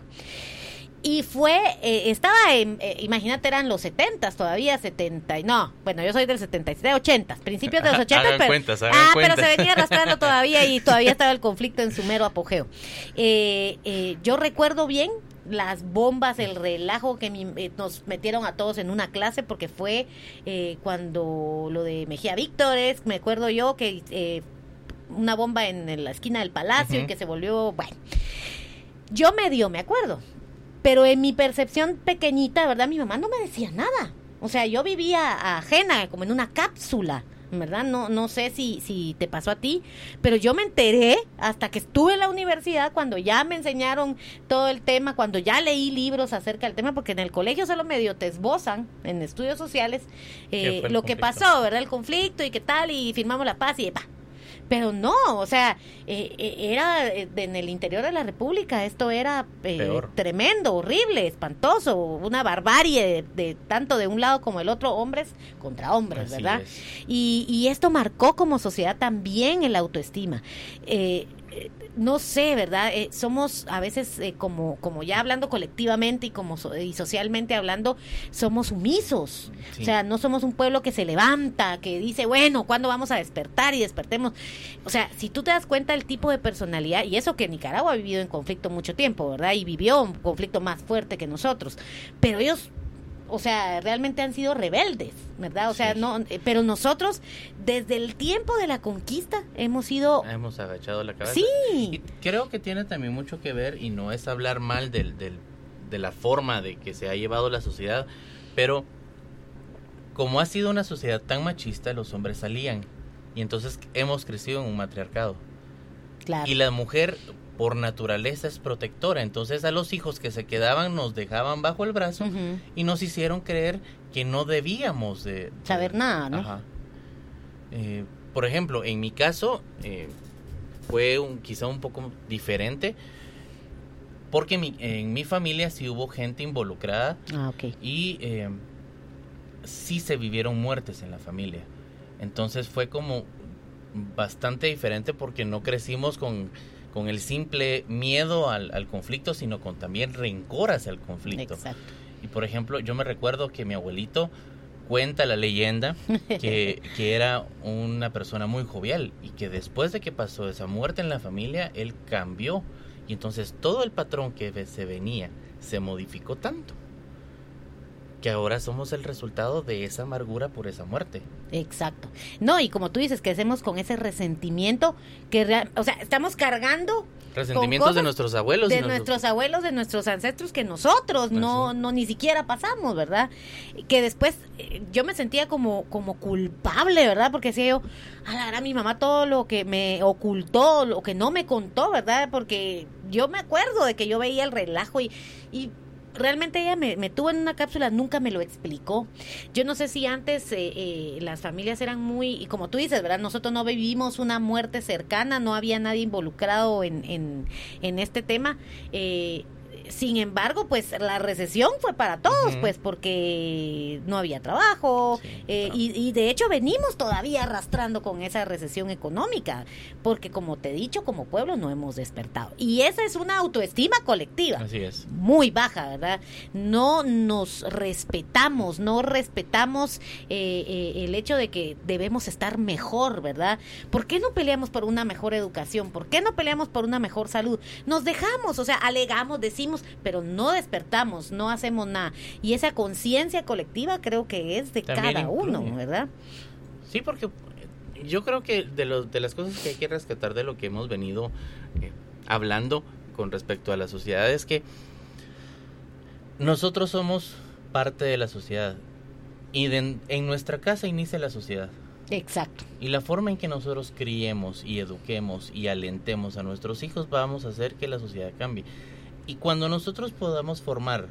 Y fue, eh, estaba en, eh, imagínate, eran los setentas todavía, setenta, y- no, bueno, yo soy del setenta y siete, ochentas, principios de los ochentas, Hagan pero, cuentas, hagan ah, cuentas. pero se venía arrastrando todavía y todavía estaba el conflicto en su mero apogeo. Eh, eh, yo recuerdo bien las bombas, el relajo que mi- eh, nos metieron a todos en una clase, porque fue eh, cuando lo de Mejía Víctores, me acuerdo yo que eh, una bomba en la esquina del palacio Ujú. y que se volvió, bueno, yo medio me acuerdo, pero en mi percepción pequeñita, ¿verdad? Mi mamá no me decía nada. O sea, yo vivía ajena, como en una cápsula, ¿verdad? No no sé si si te pasó a ti, pero yo me enteré hasta que estuve en la universidad, cuando ya me enseñaron todo el tema, cuando ya leí libros acerca del tema, porque en el colegio solo medio te esbozan, en estudios sociales, ¿Qué eh, fue el lo que conflicto? pasó, ¿verdad? El conflicto y qué tal, y firmamos la paz y pa. Pero no, o sea, eh, eh, era eh, en el interior de la República, esto era eh, Peor. tremendo, horrible, espantoso, una barbarie de, de tanto de un lado como el otro, hombres contra hombres, Así ¿verdad? es. Y, y esto marcó como sociedad también el autoestima. Eh, eh, no sé, ¿verdad? Eh, somos a veces, eh, como como ya hablando colectivamente y como so- y socialmente hablando, somos sumisos. Sí. O sea, no somos un pueblo que se levanta, que dice, bueno, ¿cuándo vamos a despertar? Y despertemos. O sea, si tú te das cuenta del tipo de personalidad, y eso que Nicaragua ha vivido en conflicto mucho tiempo, ¿verdad? Y vivió un conflicto más fuerte que nosotros. Pero ellos, o sea, realmente han sido rebeldes, ¿verdad? O sea, Sí. no, eh, pero nosotros, desde el tiempo de la conquista, hemos sido... Hemos agachado la cabeza. Sí. Y creo que tiene también mucho que ver, y no es hablar mal del, del, de la forma de que se ha llevado la sociedad, pero como ha sido una sociedad tan machista, los hombres salían. Y entonces hemos crecido en un matriarcado. Claro. Y la mujer, por naturaleza, es protectora. Entonces a los hijos que se quedaban nos dejaban bajo el brazo Ujú. y nos hicieron creer que no debíamos de... de- Saber nada, ¿no? Ajá. Eh, por ejemplo, en mi caso, eh, fue un, quizá un poco diferente, porque mi, en mi familia sí hubo gente involucrada Ah, ok. y eh, sí se vivieron muertes en la familia. Entonces fue como bastante diferente porque no crecimos con, con el simple miedo al, al conflicto, sino con también rencor hacia el conflicto. Exacto. Y por ejemplo, yo me recuerdo que mi abuelito cuenta la leyenda que, que era una persona muy jovial y que después de que pasó esa muerte en la familia, él cambió. Y entonces todo el patrón que ve- se venía se modificó tanto que ahora somos el resultado de esa amargura por esa muerte. Exacto. No, y como tú dices, que hacemos con ese resentimiento, que real- o sea, estamos cargando Resentimientos cosas de nuestros abuelos. y de nuestros abuelos, de nuestros ancestros, que nosotros no, Así. no ni siquiera pasamos, ¿verdad? Que después eh, yo me sentía como, como culpable, ¿verdad? Porque decía yo, a la gran mi mamá todo lo que me ocultó, lo que no me contó, ¿verdad? Porque yo me acuerdo de que yo veía el relajo y, y realmente ella me, me tuvo en una cápsula, nunca me lo explicó. Yo no sé si antes eh, eh, las familias eran muy, y como tú dices, ¿verdad? Nosotros no vivimos una muerte cercana, no había nadie involucrado en, en, en este tema. Eh, sin embargo, pues la recesión fue para todos, Ujú. pues porque no había trabajo, Sí, eh, claro. y, y de hecho venimos todavía arrastrando con esa recesión económica, porque como te he dicho, como pueblo no hemos despertado. Y esa es una autoestima colectiva Así es. muy baja, ¿verdad? No nos respetamos, no respetamos eh, eh, el hecho de que debemos estar mejor, ¿verdad? ¿Por qué no peleamos por una mejor educación? ¿Por qué no peleamos por una mejor salud? Nos dejamos, o sea, alegamos, decimos, pero no despertamos, no hacemos nada. Y esa conciencia colectiva creo que es de También cada uno, influye. ¿verdad? Sí, porque yo creo que de, los, de las cosas que hay que rescatar de lo que hemos venido eh, hablando con respecto a la sociedad es que nosotros somos parte de la sociedad y de- en nuestra casa inicia la sociedad. Exacto. Y la forma en que nosotros criemos y eduquemos y alentemos a nuestros hijos vamos a hacer que la sociedad cambie. Y cuando nosotros podamos formar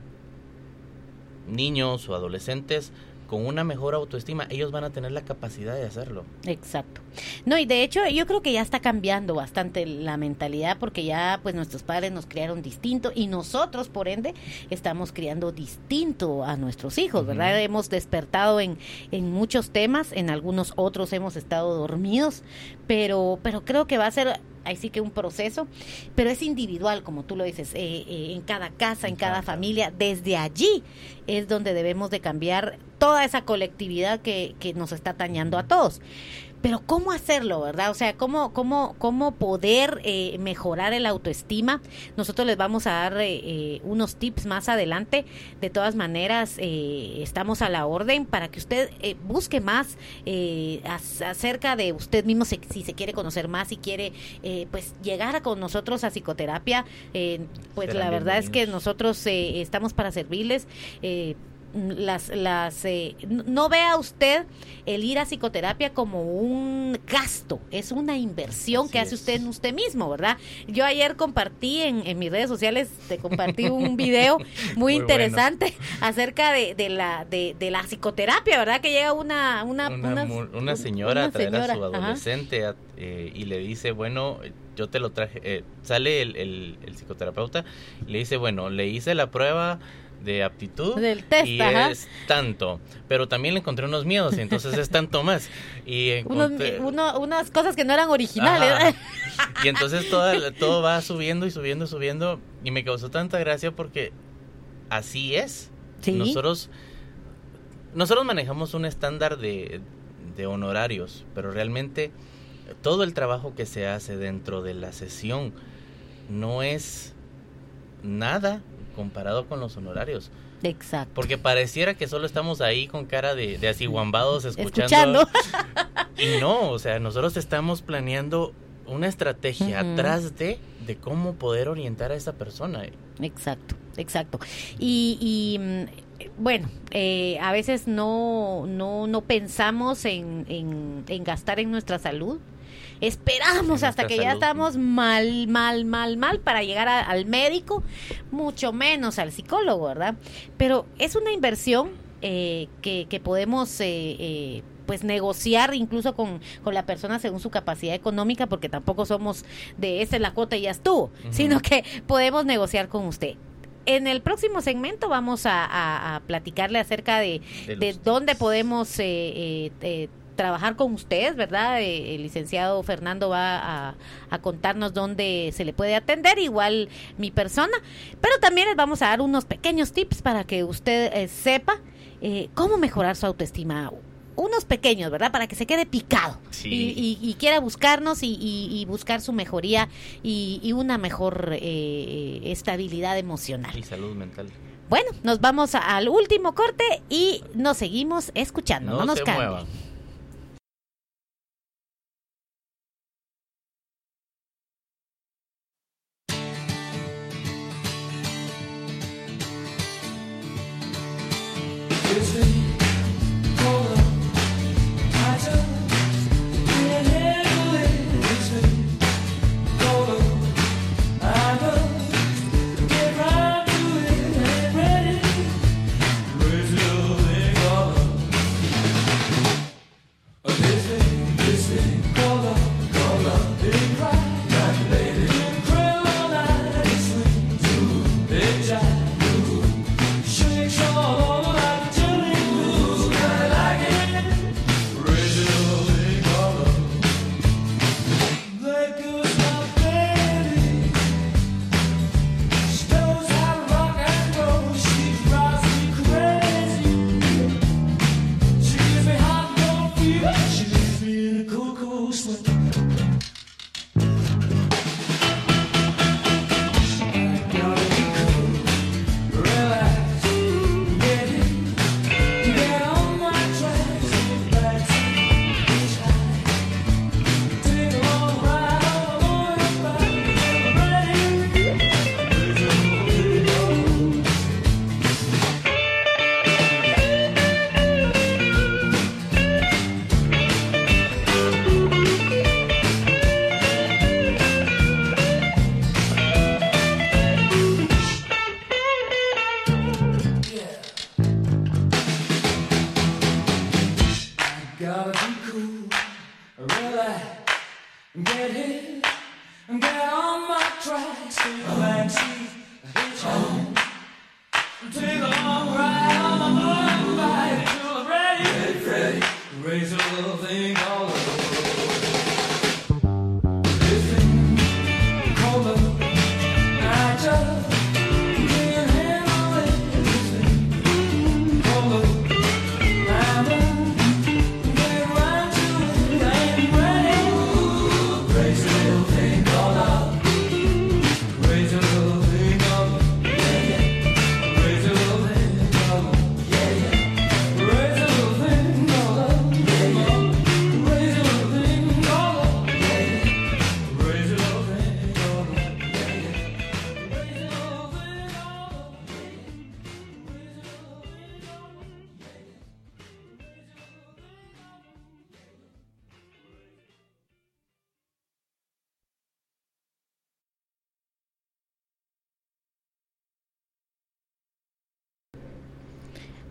niños o adolescentes con una mejor autoestima, ellos van a tener la capacidad de hacerlo. Exacto. No, y de hecho yo creo que ya está cambiando bastante la mentalidad, porque ya pues nuestros padres nos criaron distinto y nosotros por ende estamos criando distinto a nuestros hijos, ¿verdad? Ujú. Hemos despertado en, en muchos temas, en algunos otros hemos estado dormidos, pero, pero creo que va a ser ahí sí que un proceso, pero es individual, como tú lo dices, eh, eh, en cada casa, en, En cada cada familia. Desde allí es donde debemos de cambiar toda esa colectividad que, que nos está atañando a todos. Pero ¿cómo hacerlo, verdad? O sea, ¿cómo, cómo, cómo poder eh, mejorar el autoestima? Nosotros les vamos a dar eh, eh, unos tips más adelante. De todas maneras, eh, estamos a la orden para que usted eh, busque más eh, ac- acerca de usted mismo, si, si se quiere conocer más, si quiere eh, pues llegar a con nosotros a psicoterapia. Eh, pues Serán la verdad es que bienvenidos. nosotros eh, estamos para servirles. Eh, las las eh, n- no vea usted el ir a psicoterapia como un gasto, es una inversión Así que hace es. usted en usted mismo, ¿verdad? Yo ayer compartí en, en mis redes sociales, te compartí un video muy, Muy interesante acerca de, de la de, de la psicoterapia, ¿verdad? Que llega una una Una, una, mu- una señora una a traer a su señora, ajá. adolescente a- eh, y le dice, bueno, yo te lo traje, eh, sale el, el, el psicoterapeuta y le dice, bueno, le hice la prueba de aptitud Del test, y ajá. es tanto, pero también le encontré unos miedos y entonces es tanto más y Unos, encontré- uno- unas cosas que no eran originales. Ajá. Y entonces toda, todo va subiendo y subiendo y subiendo y me causó tanta gracia porque así es. Sí. Nosotros nosotros manejamos un estándar de, de honorarios, pero realmente todo el trabajo que se hace dentro de la sesión no es nada comparado con los honorarios. Exacto. Porque pareciera que solo estamos ahí con cara de, de asiguambados escuchando. Escuchando. Y no, o sea, nosotros estamos planeando una estrategia Ujú. atrás de, de cómo poder orientar a esa persona. Exacto, exacto. Y, y mm, bueno, eh, a veces no, no, no pensamos en, en, en gastar en nuestra salud. Esperamos En hasta nuestra que ya salud. estamos mal, mal, mal, mal para llegar a- al médico, mucho menos al psicólogo, ¿verdad? Pero es una inversión eh, que, que podemos eh, eh, pues negociar incluso con, con la persona según su capacidad económica, porque tampoco somos de esa es la cuota y ya estuvo, Ujú. sino que podemos negociar con usted. En el próximo segmento vamos a, a- a platicarle acerca de, De de los dónde tips. podemos eh, eh, eh, trabajar con ustedes, ¿verdad? Eh, el licenciado Fernando va a, a contarnos dónde se le puede atender, igual mi persona, pero también les vamos a dar unos pequeños tips para que usted eh, sepa eh, cómo mejorar su autoestima. Unos pequeños, ¿verdad? Para que se quede picado Sí. y, y- y quiera buscarnos y, y- y buscar su mejoría y, y una mejor eh, estabilidad emocional. Y salud mental. Bueno, nos vamos a- al último corte y nos seguimos escuchando. No, No, nos se cambien. muevan.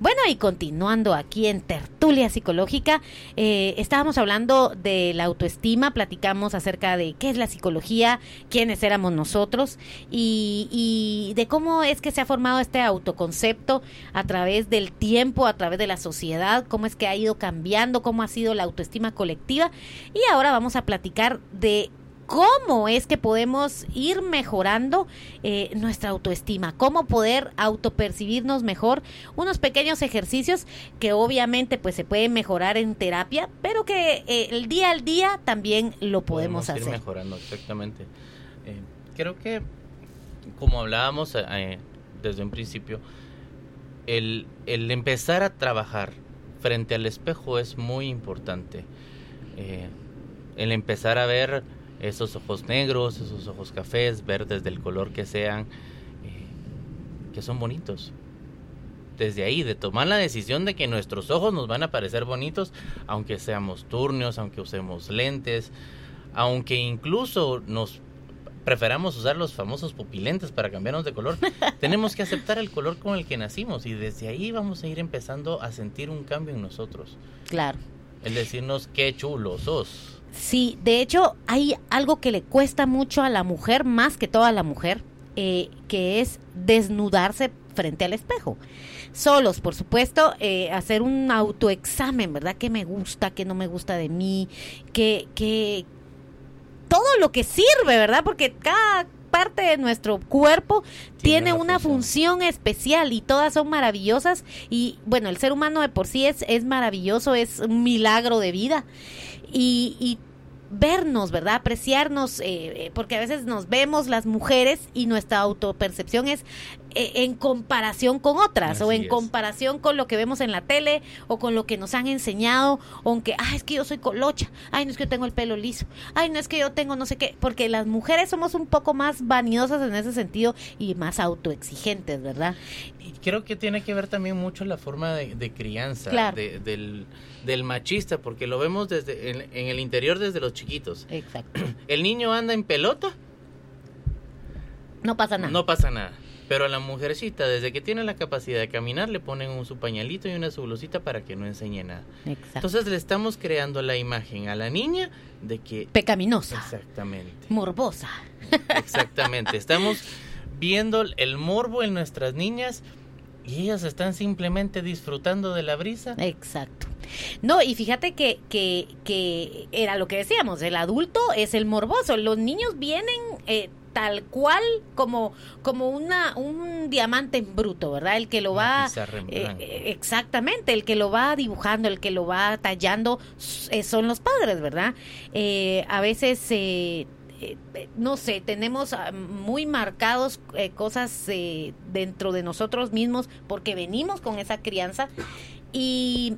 Bueno, y continuando aquí en Tertulia Psicológica, eh, estábamos hablando de la autoestima, platicamos acerca de qué es la psicología, quiénes éramos nosotros y, y de cómo es que se ha formado este autoconcepto a través del tiempo, a través de la sociedad, cómo es que ha ido cambiando, cómo ha sido la autoestima colectiva. Y ahora vamos a platicar de cómo es que podemos ir mejorando eh, nuestra autoestima, cómo poder autopercibirnos mejor, unos pequeños ejercicios que obviamente pues se pueden mejorar en terapia, pero que eh, el día al día también lo podemos, podemos ir hacer. mejorando, exactamente. Eh, creo que, como hablábamos eh, desde un principio, el, el empezar a trabajar frente al espejo es muy importante. Eh, el empezar a ver esos ojos negros, esos ojos cafés, verdes, del color que sean, eh, que son bonitos. Desde ahí, de tomar la decisión de que nuestros ojos nos van a parecer bonitos, aunque seamos turnios, aunque usemos lentes, aunque incluso nos preferamos usar los famosos pupilentes para cambiarnos de color, tenemos que aceptar el color con el que nacimos y desde ahí vamos a ir empezando a sentir un cambio en nosotros. Claro. El decirnos qué chulo sos. Sí, de hecho hay algo que le cuesta mucho a la mujer, más que toda la mujer, eh, que es desnudarse frente al espejo. Solos, por supuesto, eh, hacer un autoexamen, ¿verdad? ¿Qué me gusta, qué no me gusta de mí? ¿Qué, qué, todo lo que sirve, ¿verdad? Porque cada parte de nuestro cuerpo tiene, tiene una función. función especial y todas son maravillosas. Y bueno, el ser humano de por sí es, es maravilloso, es un milagro de vida. Y, y vernos, ¿verdad? Apreciarnos, eh, porque a veces nos vemos las mujeres y nuestra autopercepción es eh, en comparación con otras. Así o en es. comparación con lo que vemos en la tele o con lo que nos han enseñado, aunque, ay, es que yo soy colocha, ay, no es que yo tengo el pelo liso, ay, no es que yo tengo no sé qué, porque las mujeres somos un poco más vanidosas en ese sentido y más autoexigentes, ¿verdad? Y creo que tiene que ver también mucho la forma de, de crianza, claro. de, del, del machista, porque lo vemos desde en, en el interior desde los chiquitos. Exacto. El niño anda en pelota, no pasa nada. No pasa nada. Pero a la mujercita, desde que tiene la capacidad de caminar, le ponen un, su pañalito y una su blusita para que no enseñe nada. Exacto. Entonces le estamos creando la imagen a la niña de que... pecaminosa. Exactamente. Morbosa. Exactamente. Estamos viendo el morbo en nuestras niñas y ellas están simplemente disfrutando de la brisa. Exacto. No, y fíjate que, que, que era lo que decíamos, el adulto es el morboso, los niños vienen eh, tal cual como, como una un diamante en bruto, ¿verdad? El que lo va... Eh, exactamente, el que lo va dibujando, el que lo va tallando eh, son los padres, ¿verdad? Eh, a veces... Eh, Eh, no sé, tenemos muy marcados eh, cosas eh, dentro de nosotros mismos porque venimos con esa crianza y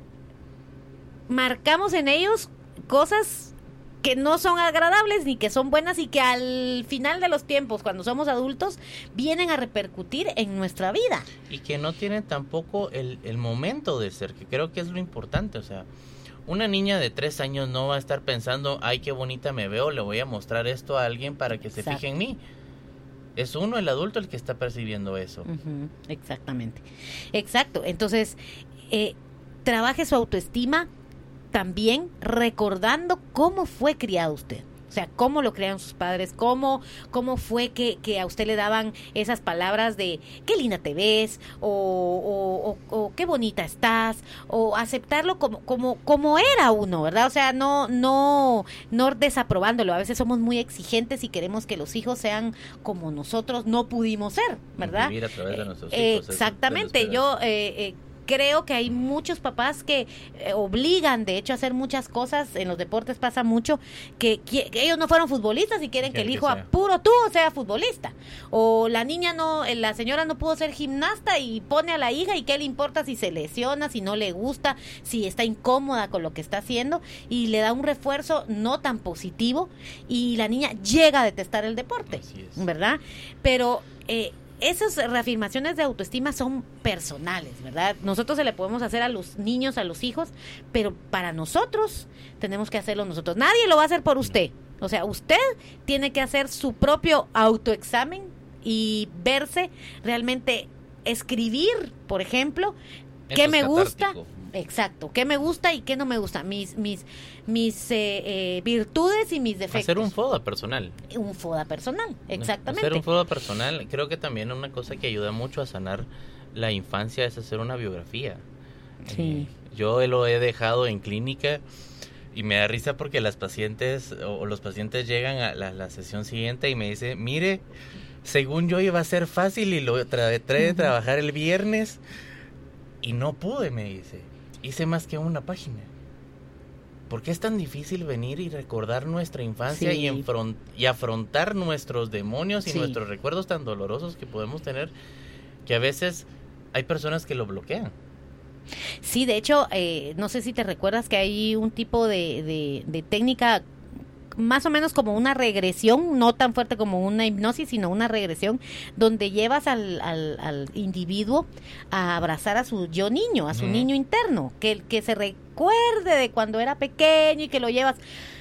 marcamos en ellos cosas que no son agradables ni que son buenas y que al final de los tiempos, cuando somos adultos, vienen a repercutir en nuestra vida. Y que no tienen tampoco el, el momento de ser, que creo que es lo importante, o sea... Una niña de tres años no va a estar pensando, ay, qué bonita me veo, le voy a mostrar esto a alguien para que se Exacto. fije en mí. Es uno, el adulto, el que está percibiendo eso. Uh-huh. Exactamente. Exacto. Entonces, eh, trabaje su autoestima también recordando cómo fue criado usted. O sea, cómo lo crearon sus padres, cómo, cómo fue que, que a usted le daban esas palabras de qué linda te ves, o, o, o, o qué bonita estás, o aceptarlo como, como, como era uno, ¿verdad? O sea, no, no, no desaprobándolo. A veces somos muy exigentes y queremos que los hijos sean como nosotros no pudimos ser, ¿verdad? Vivir a través de nuestros eh, hijos. Exactamente. Yo eh, eh, creo que hay muchos papás que eh, obligan, de hecho, a hacer muchas cosas. En los deportes pasa mucho que, que, que ellos no fueron futbolistas y quieren que el hijo a puro tú sea futbolista. O la niña no, la señora no pudo ser gimnasta y pone a la hija y qué le importa si se lesiona, si no le gusta, si está incómoda con lo que está haciendo y le da un refuerzo no tan positivo y la niña llega a detestar el deporte, ¿verdad? Pero eh, esas reafirmaciones de autoestima son personales, ¿verdad? Nosotros se le podemos hacer a los niños, a los hijos, pero para nosotros tenemos que hacerlo nosotros. Nadie lo va a hacer por usted. O sea, usted tiene que hacer su propio autoexamen y verse realmente, escribir, por ejemplo, Eso ¿Qué es me gusta? catártico. Exacto, ¿qué me gusta y qué no me gusta? Mis mis mis eh, eh, virtudes y mis defectos. Hacer un FODA personal. Un FODA personal, exactamente. Hacer un FODA personal, creo que también una cosa que ayuda mucho a sanar la infancia es hacer una biografía. Sí. Eh, yo lo he dejado en clínica y me da risa porque las pacientes o, o los pacientes llegan a la, la sesión siguiente y me dicen, mire, según yo iba a ser fácil y lo tra- traté de Ujú. trabajar el viernes y no pude, me dice. Hice más que una página. ¿Por qué es tan difícil venir y recordar nuestra infancia Sí. y, enfron- y afrontar nuestros demonios y Sí. nuestros recuerdos tan dolorosos que podemos tener, que a veces hay personas que lo bloquean? Sí, de hecho, eh, no sé si te recuerdas que hay un tipo de, de, de técnica más o menos como una regresión, no tan fuerte como una hipnosis, sino una regresión, donde llevas al, al, al individuo a abrazar a su yo niño, a su Ujú. niño interno, que, que se recuerde de cuando era pequeño y que lo llevas.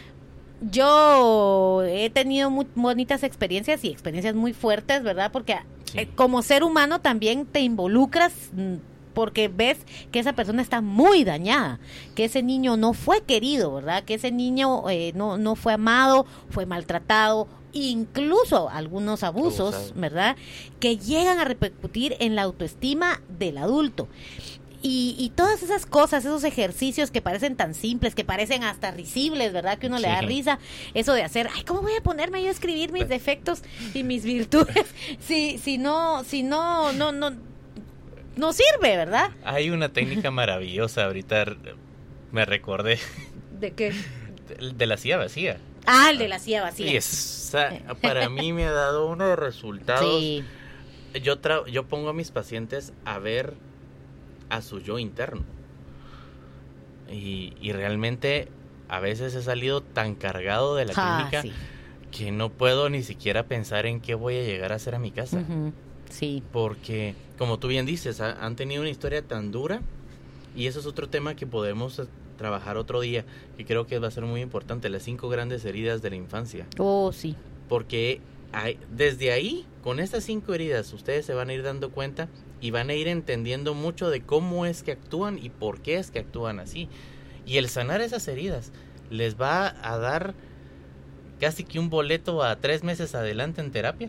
Yo he tenido muy bonitas experiencias y experiencias muy fuertes, ¿verdad? Porque Sí. eh, como ser humano también te involucras, mm, porque ves que esa persona está muy dañada, que ese niño no fue querido, ¿verdad? Que ese niño eh, no, no fue amado, fue maltratado, incluso algunos abusos, Abusado. ¿verdad? Que llegan a repercutir en la autoestima del adulto. Y, y todas esas cosas, esos ejercicios que parecen tan simples, que parecen hasta risibles, ¿verdad? Que uno le da Sí. risa, eso de hacer, ay, ¿cómo voy a ponerme yo a escribir mis defectos y mis virtudes si, si no, si no, no, no, no sirve, ¿verdad? Hay una técnica maravillosa, ahorita r- me recordé, ¿De qué? de, de la silla vacía. Ah, el de la silla vacía. Y esa, para mí me ha dado unos resultados. Sí, Yo, tra- yo pongo a mis pacientes a ver a su yo interno. Y, y realmente a veces he salido tan cargado de la ah, clínica sí. que no puedo ni siquiera pensar en qué voy a llegar a hacer a mi casa. Ujú, sí. Porque, como tú bien dices, ha- han tenido una historia tan dura y eso es otro tema que podemos eh, trabajar otro día, que creo que va a ser muy importante, las cinco grandes heridas de la infancia. Oh, sí. Porque hay- desde ahí, con estas cinco heridas, ustedes se van a ir dando cuenta y van a ir entendiendo mucho de cómo es que actúan y por qué es que actúan así. Y el sanar esas heridas les va a dar casi que un boleto a tres meses adelante en terapia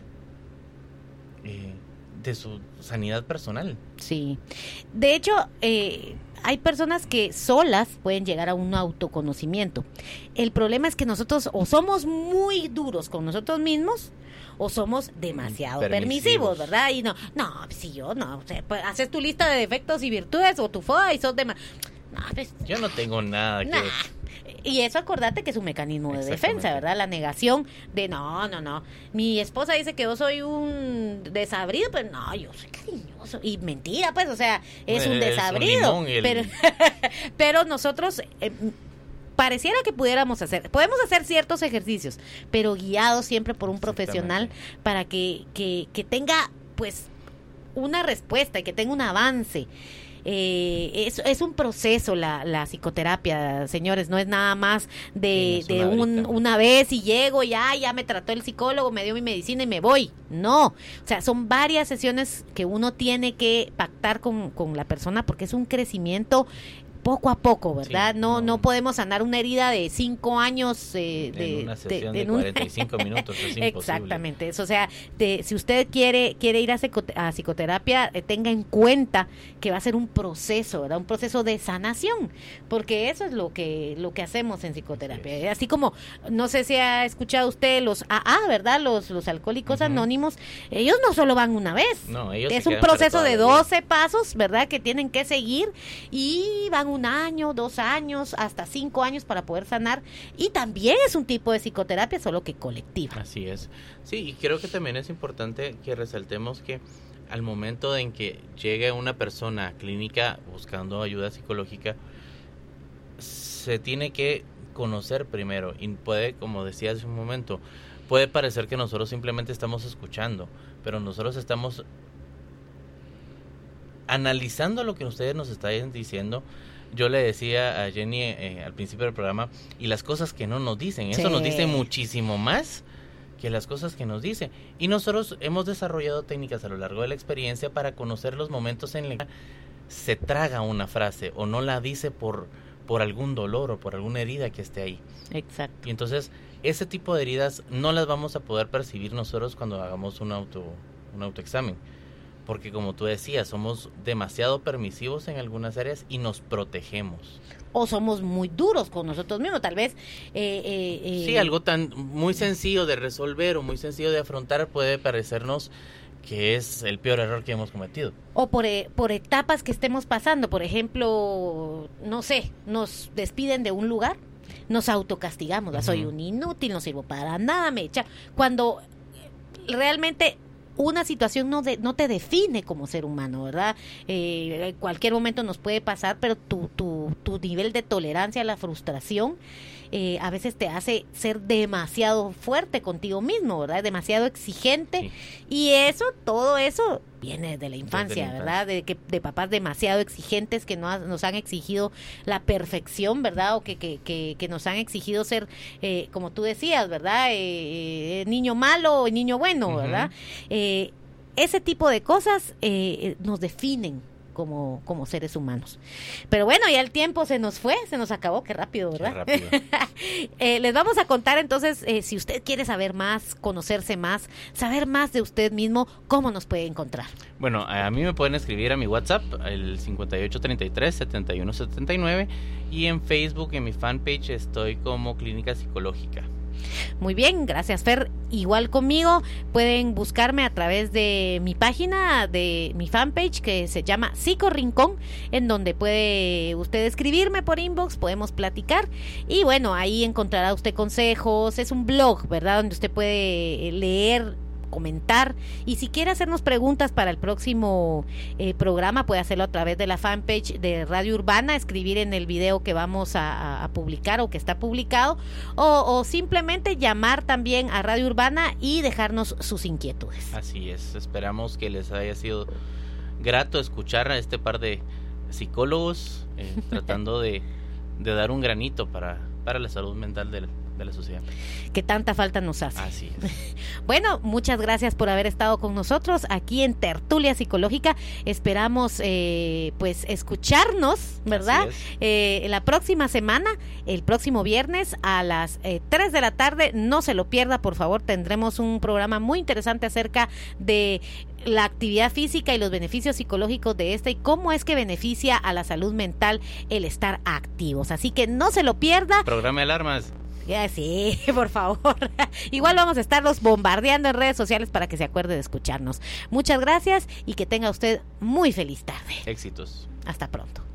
eh, de su sanidad personal. Sí. De hecho, eh, hay personas que solas pueden llegar a un autoconocimiento. El problema es que nosotros o somos muy duros con nosotros mismos o somos demasiado permisivos, Permisivos. ¿verdad? Y no, no, si yo no, o sea, pues, haces tu lista de defectos y virtudes o tu FODA y sos demasiado... No, pues, Yo no tengo nada que... nah. Y eso acordate que es un mecanismo de defensa, Exactamente. ¿verdad? La negación de no, no, no. Mi esposa dice que yo soy un desabrido, pero no, yo soy cariñoso. Y mentira, pues, o sea, es un Es un desabrido. limón el- Pero, pero nosotros eh, pareciera que pudiéramos hacer, podemos hacer ciertos ejercicios, pero guiados siempre por un profesional para que, que, que tenga, pues, una respuesta y que tenga un avance. Eh, es, es un proceso la, la psicoterapia, señores, no es nada más de, Sí, no es de una un, varita. una vez y llego, ya, ya me trató el psicólogo, me dio mi medicina y me voy. No, o sea, son varias sesiones que uno tiene que pactar con, con la persona porque es un crecimiento poco a poco, ¿verdad? Sí, no, no. no podemos sanar una herida de cinco años eh, de, en una de- sesión de- de, en un- cuarenta y cinco minutos es imposible. Exactamente, eso, o sea, de- si usted quiere quiere ir a, psico- a psicoterapia, eh, tenga en cuenta que va a ser un proceso, ¿verdad? Un proceso de sanación, porque eso es lo que lo que hacemos en psicoterapia. Así Eh, Así como, no sé si ha escuchado usted los A A, ¿verdad? Los los alcohólicos Ujú. anónimos, ellos no solo van una vez. No, ellos Es se un quedan para proceso toda de la vida. doce pasos, ¿verdad? Que tienen que seguir y van un año, dos años, hasta cinco años para poder sanar. Y también es un tipo de psicoterapia, solo que colectiva. Así es. Sí, y creo que también es importante que resaltemos que al momento en que llegue una persona a clínica buscando ayuda psicológica, se tiene que conocer primero. Y puede, como decía hace un momento, puede parecer que nosotros simplemente estamos escuchando, pero nosotros estamos analizando lo que ustedes nos están diciendo. Yo le decía a Jenny eh, al principio del programa, y las clas que no nos dicen, eso Sí. nos dice muchísimo más que las cosas que nos dicen. Y nosotros hemos desarrollado técnicas a lo largo de la experiencia para conocer los momentos en los que se traga una frase o no la dice por, por algún dolor o por alguna herida que esté ahí. Exacto. Y entonces, ese tipo de heridas no las vamos a poder percibir nosotros cuando hagamos un auto, un autoexamen. Porque como tú decías, somos demasiado permisivos en algunas áreas y nos protegemos. O somos muy duros con nosotros mismos, tal vez. Eh, eh, eh, Sí, algo tan muy sencillo de resolver o muy sencillo de afrontar puede parecernos que es el peor error que hemos cometido. O por, eh, por etapas que estemos pasando. Por ejemplo, no sé, nos despiden de un lugar, nos autocastigamos. Uh-huh. Soy un inútil, no sirvo para nada, me echa. Cuando realmente una situación no, de, no te define como ser humano, ¿verdad? Eh, en cualquier momento nos puede pasar, pero tu, tu, tu nivel de tolerancia a la frustración eh, a veces te hace ser demasiado fuerte contigo mismo, ¿verdad? Demasiado exigente. Sí. Y eso, todo eso viene de la infancia, de ¿verdad? De, que, de papás demasiado exigentes que no ha, nos han exigido la perfección, ¿verdad? O que, que, que, que nos han exigido ser, eh, como tú decías, ¿verdad? Eh, eh, niño malo o niño bueno, uh-huh. ¿verdad? Eh, ese tipo de cosas eh, nos definen como, como seres humanos. Pero bueno, ya el tiempo se nos fue, se nos acabó, qué rápido, ¿verdad? Qué rápido. eh, les vamos a contar entonces, eh, si usted quiere saber más, conocerse más, saber más de usted mismo, ¿cómo nos puede encontrar? Bueno, a mí me pueden escribir a mi WhatsApp, el cincuenta y ocho treinta y tres setenta y uno setenta y nueve, y en Facebook, en mi fanpage, estoy como Clínica Psicológica. Muy bien, gracias Fer. Igual conmigo pueden buscarme a través de mi página, de mi fanpage que se llama Psico Rincón, en donde puede usted escribirme por inbox, podemos platicar y bueno, ahí encontrará usted consejos, es un blog, ¿verdad? Donde usted puede leer, comentar y si quiere hacernos preguntas para el próximo eh, programa puede hacerlo a través de la fanpage de Radio Urbana, escribir en el video que vamos a, a publicar o que está publicado o, o simplemente llamar también a Radio Urbana y dejarnos sus inquietudes. Así es, esperamos que les haya sido grato escuchar a este par de psicólogos eh, tratando de, de dar un granito para, para la salud mental del de la sociedad. Que tanta falta nos hace. Así es. Bueno, muchas gracias por haber estado con nosotros aquí en Tertulia Psicológica. Esperamos eh, pues escucharnos, ¿verdad? Eh, la próxima semana, el próximo viernes a las eh, tres de la tarde. No se lo pierda, por favor. Tendremos un programa muy interesante acerca de la actividad física y los beneficios psicológicos de esta y cómo es que beneficia a la salud mental el estar activos. Así que no se lo pierda. Programa de alarmas. Ya, sí, por favor. Igual vamos a estarlos bombardeando en redes sociales para que se acuerde de escucharnos. Muchas gracias y que tenga usted muy feliz tarde. Éxitos. Hasta pronto.